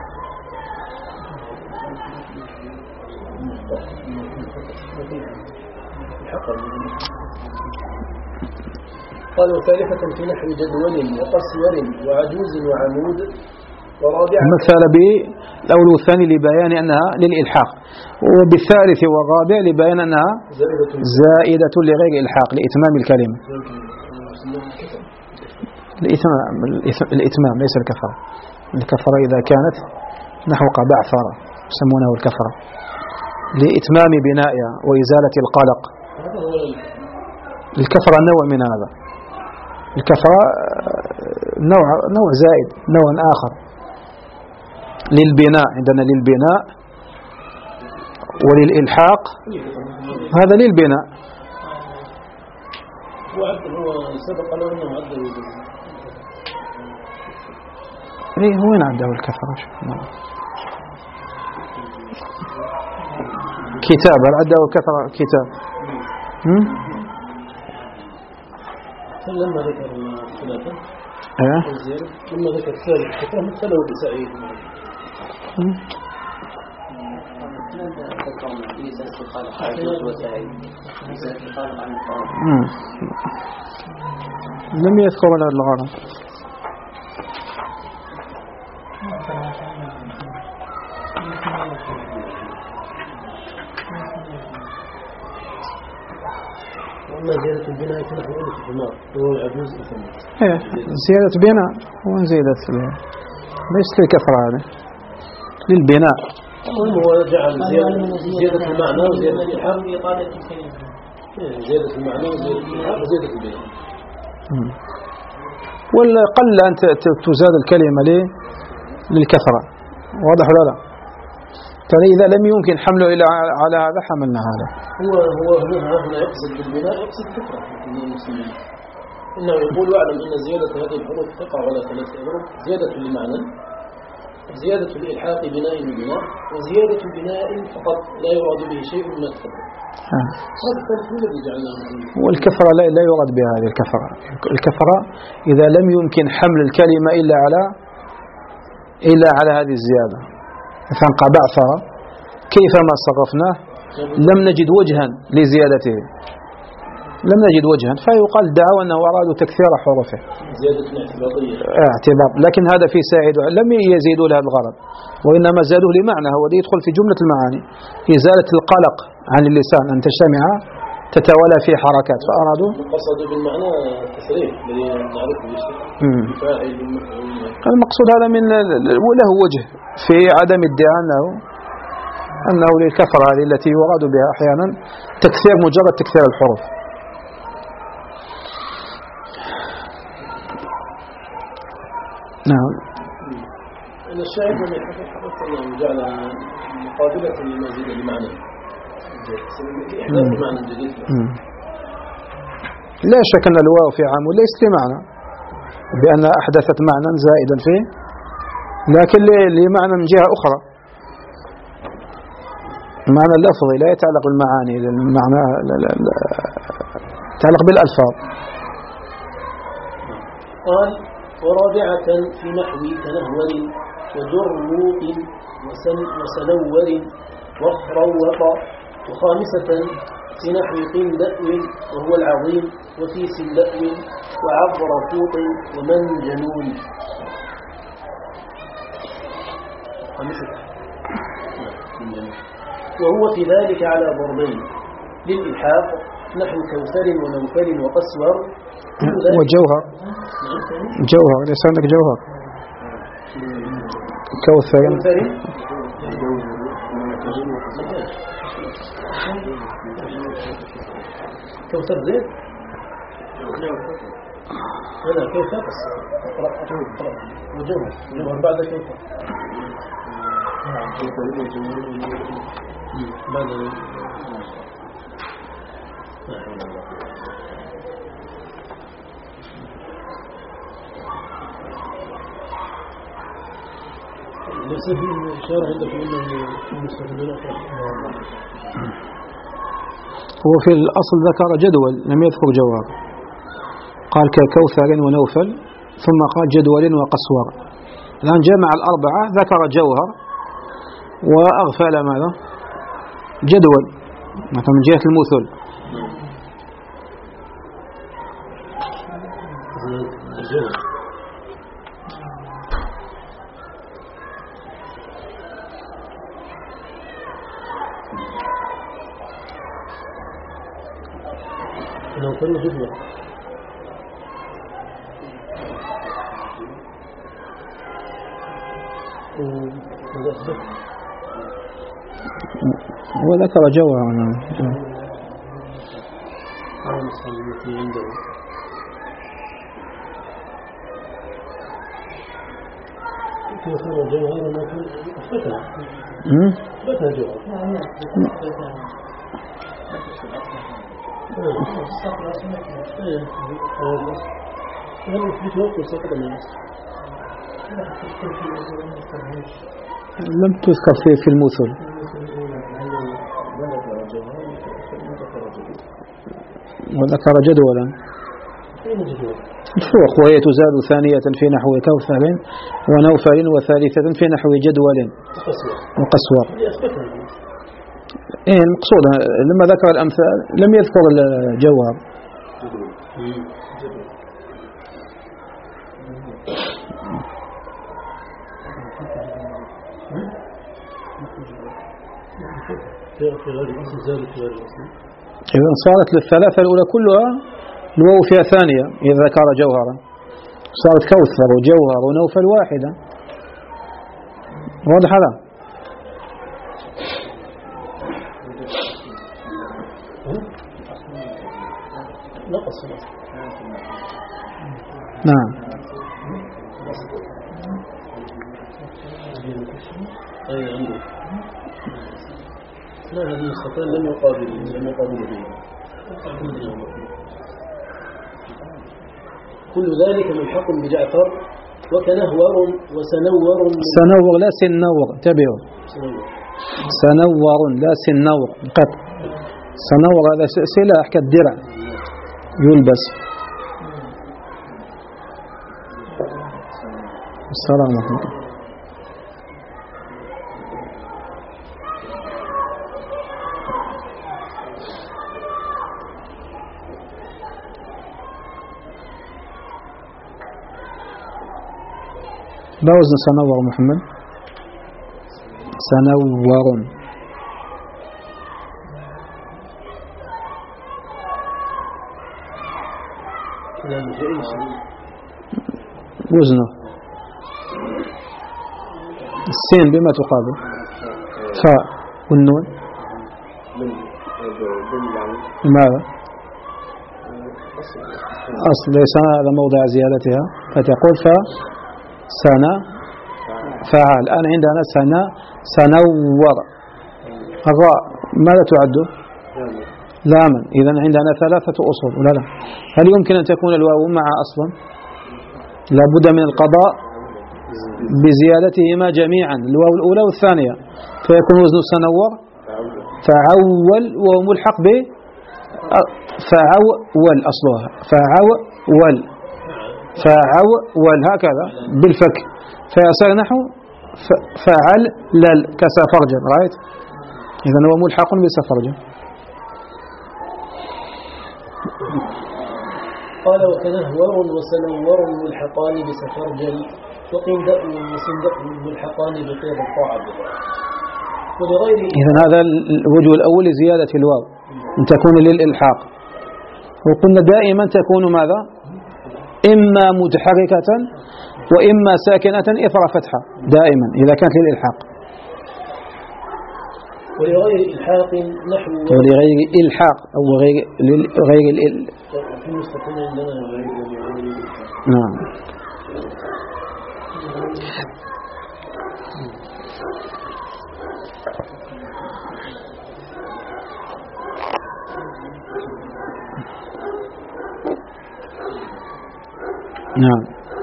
قال وثالثة في نحو جدول وقصور وعجوز وعمود، ورابعة مثل بالأول والثاني لبيان أنها للإلحاق، وبالثالث والرابع لبيان أنها زائدة لغير إلحاق لإتمام الكلمة. الإتمام, الإتمام ليس الكثرة. الكثرة إذا كانت نحو قبعثر يسمونه الكثرة لإتمام بنائها وإزالة القلق. الكثرة نوع من هذا. الكثرة نوع نوع زائد، نوع آخر للبناء. عندنا للبناء وللإلحاق، هذا للبناء. هو سبق له أنه عده إيه هو وين عده الكثرة؟ كتاب هل عده الكثرة؟ كتاب لما ذكر الثلاثة ايه لما ذكر الثالث كثرة مثله بسعيد. لم يذكر ولا الغرض. وأما زيادة البناء فنحن نقول في النار وهو العجوز أثنى. إيه زيادة بناء وين زيادة ليس للكثرة هذا للبناء. هو جعل زيادة المعنى وزيادة الحرف زيادة المعنى وزيادة الحرف وزيادة البناء. ولا قل أن تزاد الكلمة ليه للكثرة. واضح ولا لا؟ فإذا لم يمكن حمله إلى على هذا حملنا هذا. هو هو هنا هنا يقصد بالبناء يقصد فكرة من المسلمين. إنه يقول واعلم أن زيادة هذه الحروف تقع على ثلاث أضرب: زيادة لمعنى، زيادة الإلحاق بناء ببناء، وزيادة بناء فقط لا يراد به شيء من التقدم. هذا الترتيب الذي جعلناه. والكثرة لا لا يراد بهذه الكثرة. الكثرة إذا لم يمكن حمل الكلمة إلا على إلا على هذه الزيادة. مثلا قبعثر كيفما صرفناه لم نجد وجها لزيادته. لم نجد وجها، فيقال دعوا أنه أرادوا تكثير حروفه زيادة اعتباطية اعتباط، لكن هذا في ساعد لم يزيدوا لها الغرض، وإنما زادوه لمعنى هو يدخل في جملة المعاني، إزالة القلق عن اللسان أن تجتمع تتوالى في حركات، فأرادوا قصدوا بالمعنى التصريف الذي نعرفه بالفاعل. المقصود هذا من وله وجه في عدم ادعاء أنه أنه للكثرة هذه التي يراد بها أحيانا تكثير مجرد تكثير الحروف. نعم. أن الشاهد من الحقيقة يعني جعل مقابلة لما زيد لمعنى إحداث معنى جديد. لا شك أن الواو في عام ليس لمعنى بأن أحدثت معنى زائدا فيه، لكن لمعنى من جهة أخرى، المعنى اللفظي لا يتعلق بالمعاني، المعنى يتعلق بالألفاظ. قال ورابعة في نحو كنهور وجروق وسنور وخروق، وخامسة في نحو قندأو وهو العظيم، وفي سندأو وعبرفوط ومن جنون. خامسة وهو في ذلك على ضربين للإلحاق نحو كوثر ونوفل وقسور وجوهر. جوهر ليس عندك جوهر كوثر كوثر زيت هذا كوثر وجوهر جوهر بعد كوثر بعد ليس في إشارة عندك أنه المستخدمين هو في الأصل ذكر جدول لم يذكر جوهر، قال ككوثر ونوفل ثم قال جدول وقسور. الآن جمع الأربعة ذكر جوهر وأغفل ماذا؟ جدول مثلا من جهة المثل. لو كان جدول وذكر جوهر كيف هو جوهر ما كان فتح فتح جوهر لم تذكر فيه في المثل. وذكر جدولا الفوق وهي تزاد ثانية في نحو كوثر ونوفل وثالثة في نحو جدول وقسور. إيه المقصود لما ذكر الأمثال لم يذكر الجوهر. إذا صارت للثلاثة الأولى كلها الواو فيها ثانية إذا ذكر جوهرا، صارت كوثر وجوهر ونوفل واحدة. واضح هذا؟ نعم. لا هذه الخطأ لم يقابل لم يقابل به كل ذلك ملحق بجعفر وكنهور وسنور. سنور لا سنور، انتبهوا، سنور لا سنور قط. سنور هذا سلاح كالدرع يلبس. السلام عليكم. ما وزن سنور محمد؟ سنور. وزنه السين بما تقابل فاء والنون لماذا؟ أصل ليس هذا موضع زيادتها، فتقول فاء سنة فعل. الآن عندنا سنة سنور. الراء ماذا تعد؟ لاما. إذن عندنا ثلاثة أصول ولا لا؟ هل يمكن أن تكون الواو مع أصلا؟ لابد من القضاء بزيادتهما جميعا، الواو الأولى والثانية، فيكون وزن سنور فعول وهو ملحق ب فعول أصلها فعول فعول هكذا بالفك، فيصير نحو فعل لل كسفرجل. رأيت؟ إذن هو ملحق بسفرجل. قال وكنهور وسنور ملحقان بسفرجل وقندأ وسندأ ملحقان بقيض الطاعب. إذن هذا الوجه الأول لزيادة الواو أن تكون للإلحاق، وقلنا دائما تكون ماذا؟ إما متحركة وإما ساكنة إثر فتحة دائما إذا كانت للإلحاق. ولغير إلحاق نحو ولغير إلحاق أو غير غير الإل نعم. نعم.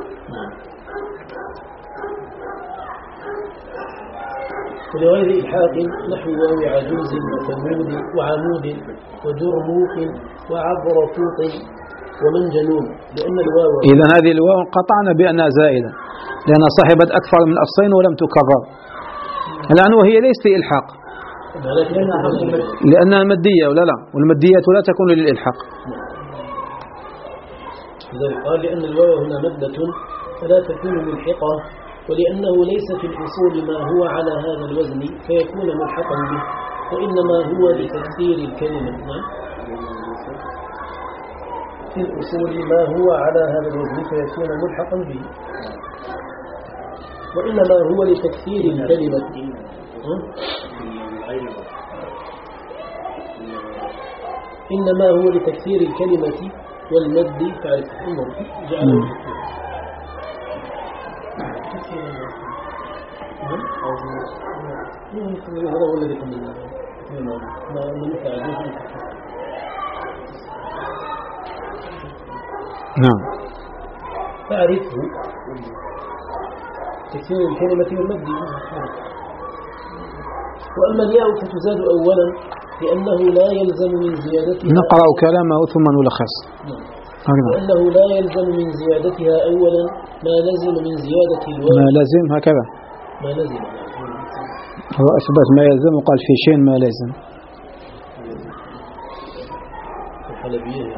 ولغير إلحاق نحو واو عجوز وثمود وعمود وجرموق وعبرفوط ومنجنون، لأن الواو إذا هذه الواو قطعنا بأنها زائدة لأنها صاحبت أكثر من أصلين ولم تكرر الآن، وهي ليست إلحاق لأنها مدية ولا لا؟ والمدية لا تكون للإلحاق. قال لأن الواو هنا مدة فلا تكون ملحقة، ولأنه ليس في الأصول ما هو على هذا الوزن فيكون ملحقا به، وإنما هو لتكثير الكلمة. في الأصول ما هو على هذا الوزن فيكون ملحقا به، وإنما هو لتكثير الكلمة. إنما هو لتكثير الكلمة والمد تعرف الأمر جعله هذا هو الذي قلنا ما نفع به. نعم. تعرفه تكثير الكلمة والمد. وأما الياء فتزاد أولا لأنه لا يلزم من زيادتها. نقرأ كلامه ثم نلخص. لأنه لا يلزم من زيادتها أولا ما لزم من زيادة الواو. ما لزم هكذا. ما لزم. هو أثبت ما يلزم وقال في شيء ما لازم. الحلبية.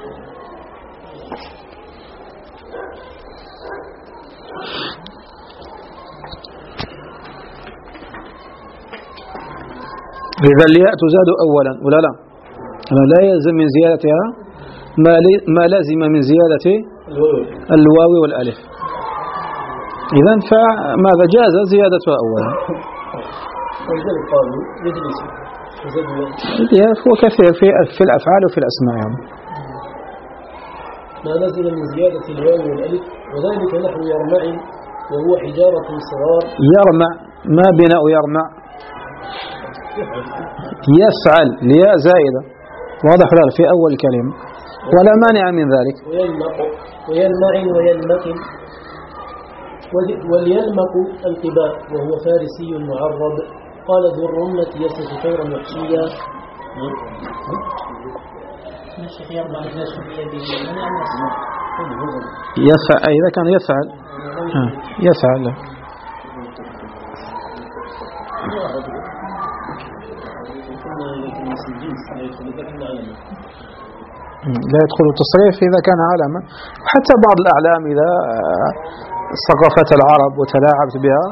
إذا الياء تزاد أولا ولا لا؟ لا يلزم من زيادتها ما ما لازم من زيادة الواو والألف. إذن فماذا جاز زيادتها أولا. ولذلك قالوا يجلس الياء هو كثير في في الأفعال وفي الأسماء يعني. ما نزل من زيادة الواو والألف وذلك نحو يرمع وهو حجارة صغار. يرمع ما بناء يرمع؟ يفعل الياء زائدة واضح لا في أول كلمة ولا مانع من ذلك. ويلمق ويلمع ويلمق وليلمق القباء وهو فارسي معرب. قال ذو الرمة يسس ثورا وحشيا. يفعل إذا كان يفعل آه. يفعل له. لا يدخل التصريف إذا كان علما، وحتى بعض الأعلام إذا ثقافة العرب وتلاعبت بها،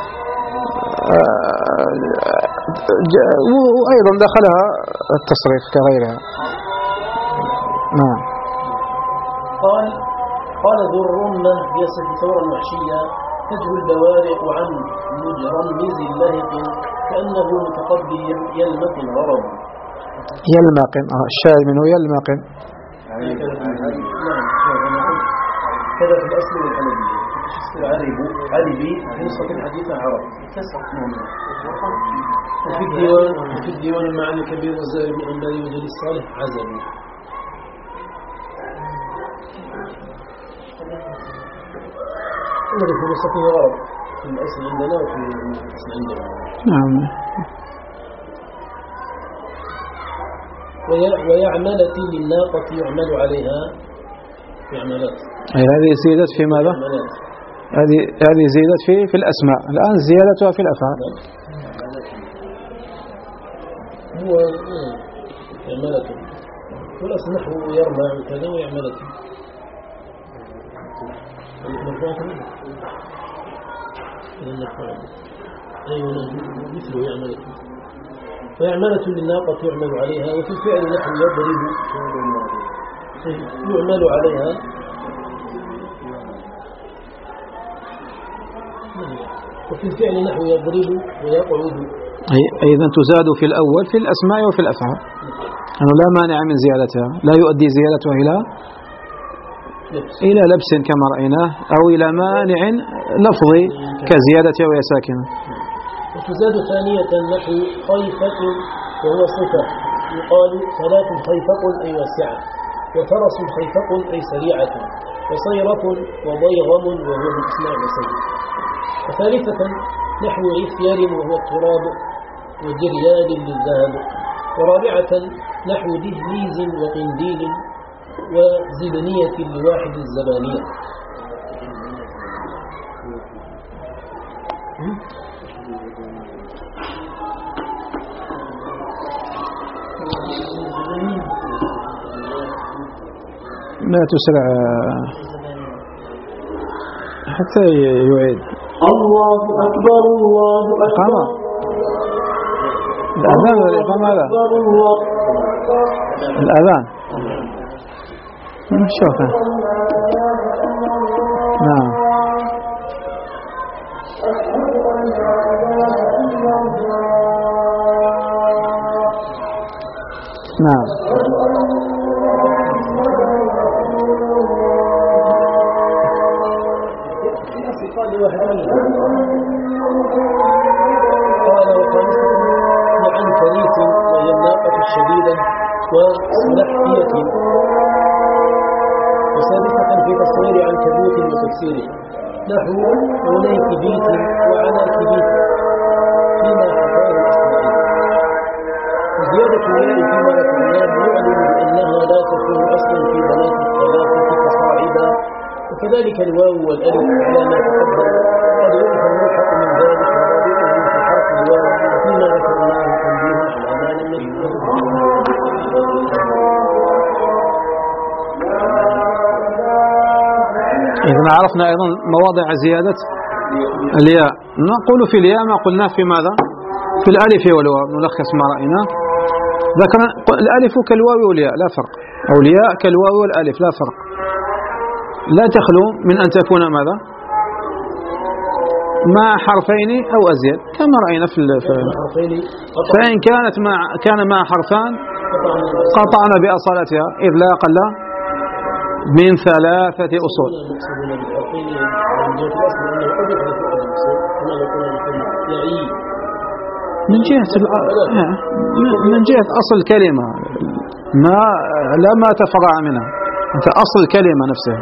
وأيضا دخلها التصريف كغيرها. نعم. قال قال ذو الرمة يصف ثورا وحشية تجري البوارق عن مجرمز لاهق كأنه متقبل يلمق الغرب. يلمق الشاهد منه يلمق. كذا في الأصل والعربي العربي عربي في نسخة الحديثة عرب. وفي الديوان وفي الديوان المعنى الكبير والزائر من أنباء وجل الصالح عزبي. الذي في نسخة عرب في الأصل عندنا وفي الأصل عندنا. نعم. ويعملة للناقة يعمل عليها يعملات. أي هذه زيادت في ماذا؟ هذه هذه زيادت في في الأسماء، الآن زيادتها في الأفعال. هو يعملة والأصل نحو يرمى كذا ويعملة. أيوة مثله يعملة. ويعملة للناقة يعمل عليها، وفي الفعل نحو يضرب يعمل عليها. وفي الفعل نحو يضرب ويقعد. أيضا تزاد في الأول في الأسماء وفي الأفعال، أنه لا مانع من زيادتها، لا يؤدي زيادتها إلى إلى لبس كما رأيناه، أو إلى مانع لفظي كزيادتها وهي ساكنة. وتزاد ثانية نحو خيفة وهو صفة، يقال صلاة خيفق أي واسعة، وفرس خيفق أي سريعة، وصيرة وضيغم وهو مصنع بصير. وثالثة نحو عفيار وهو التراب وجريان للذهب. ورابعة نحو دهليز وقنديل وزبنية لواحد الزبانية. لا تسرع حتى يعيد. الله أكبر الله أكبر. الأذان والإقامة هذا الأذان نشوفه. نعم. نعم. قال وخامسة عن كريس وهي الناقة الشديدة وسلحفية. وسادسة في تصوير عن كبوت وتفسيره نحو عنيك بيت وعناك بيت فيما حكاه الإسرائيل. وزيادة الياء فيما ذكرناه يعلم بأنها لا تكون أصلا في بنات الثلاثة فصاعدا، وكذلك الواو والألف على ما تقدم قد يعرف الملحق من ذلك ورابطه في حرف الواو فيما ذكرناه تنبيه على ما لم نجد. إذن عرفنا أيضا مواضع زيادة الياء. نقول في الياء ما قلناه في ماذا؟ في الألف والواو. نلخص ما رأينا. ذكرنا الألف كالواو والياء لا فرق، أو الياء كالواو والألف لا فرق، لا تخلو من أن تكون ماذا؟ مع حرفين أو أزيد كما رأينا في فإن كانت مع كان مع حرفان قطعنا بأصالتها إذ لا أقل من ثلاثة أصول. من جهة من جهة أصل كلمة ما لا ما تفرع منها، أنت أصل الكلمة نفسها.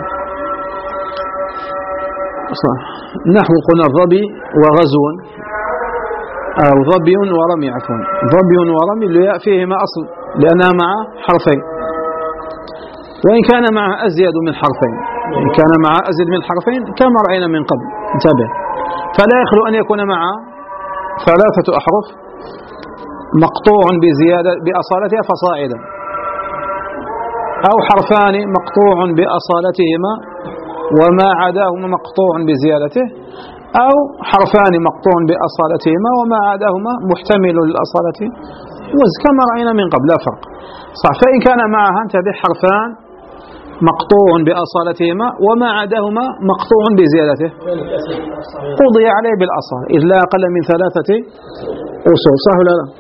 نحو قلنا الظبي وغزو أو ظبي ورمي عفوا ظبي ورمي الياء فيهما أصل لأنها مع حرفين، وإن كان معها أزيد من حرفين إن كان معها أزيد من حرفين كما رأينا من قبل انتبه، فلا يخلو أن يكون معها ثلاثة أحرف مقطوع بزيادة بأصالتها فصاعدا، أو حرفان مقطوع بأصالتهما وما عداهما مقطوع بزيادته، أو حرفان مقطوع بأصالتهما وما عداهما محتمل للأصالة كما رأينا من قبل، لا فرق. صح. فإن كان معها انتبه حرفان مقطوع بأصالتهما وما عداهما مقطوع بزيادته قضي عليه بالأصال، إذ لا أقل من ثلاثة أصول. صح ولا لا؟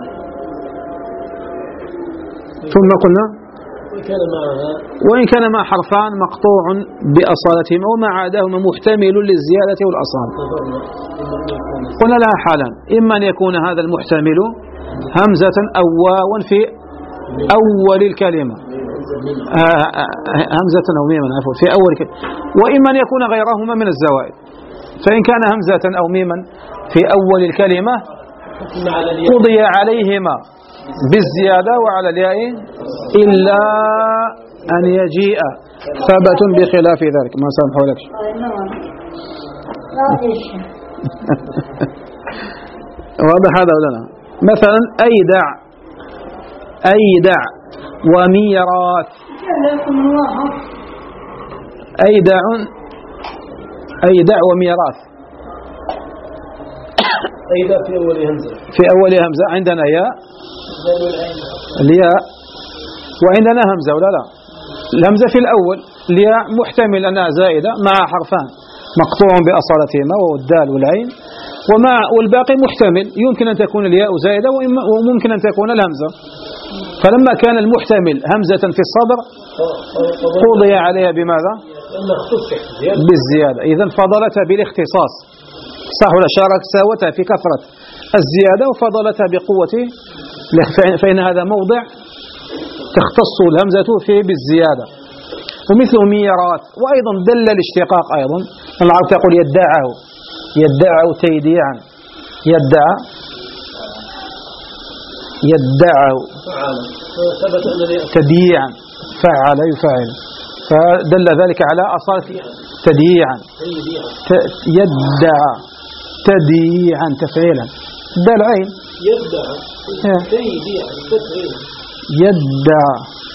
ثم قلنا وإن كان مع حرفان مقطوع بأصالتهما وما عداهما محتمل للزيادة والأصالة، قلنا لها حالا: إما أن يكون هذا المحتمل همزة أو واوا في أول الكلمة، همزة أو ميما عفوا في أول الكلمة، وإما أن يكون غيرهما من الزوائد. فإن كان همزة أو ميما في أول الكلمة قضي عليهما بالزيادة وعلى الياء إلا أن يجيء ثبت بخلاف ذلك. ما سامحوا لك. واضح هذا ولا لا؟ مثلا أيدع أيدع وميراث. أيدع أيدع وميراث. أيدع في أول همزة في أول همزة عندنا ياء الياء وعندنا همزة ولا لا؟ الهمزة في الأول، الياء محتمل أنها زائدة مع حرفان مقطوع بأصالتهما وهو الدال والعين، ومع والباقي محتمل، يمكن أن تكون الياء زائدة وممكن أن تكون الهمزة. فلما كان المحتمل همزة في الصدر قضي عليها بماذا؟ بالزيادة. إذن فضلتها بالاختصاص. صح ولا؟ شارك ساوتها في كثرة الزيادة وفضلتها بقوة، فإن هذا موضع تختص الهمزة فيه بالزيادة. ومثل ميراث. وأيضا دل الاشتقاق أيضا، العرب تقول يدعه يدعه تيديعا، يدعى يدعه تدييعا، فعل يفعل، فدل ذلك على أصالة تدييعا. يدعى تدييعا تفعيلا، دال عين يدعى تيديعا تفعيلا، يدعى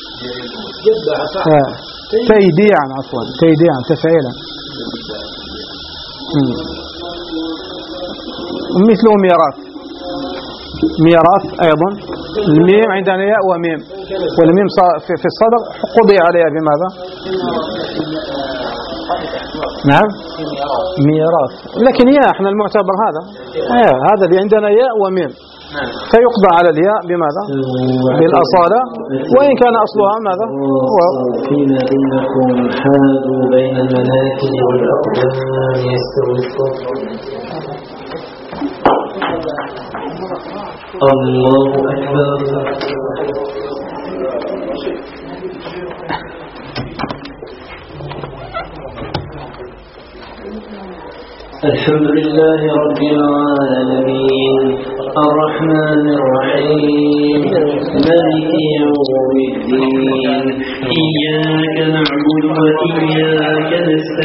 يدعى تيديعا عفوا تيديعا تفعيلا. مثله ميراث. ميراث أيضا الميم عندنا ياء وميم، والميم في الصدر قضي عليها بماذا؟ نعم ميراث، لكن ياء احنا المعتبر هذا آه هذا اللي عندنا ياء وميم، فيقضى على الياء بماذا؟ بالأصالة، وإن كان أصلها ماذا؟ فيما بينكم حادوا بين المناكب والأقدام يستوي الصف. الله أكبر. الحمد لله رب العالمين الرحمن الرحيم مالك يوم الدين إياك نعبد وإياك نستعين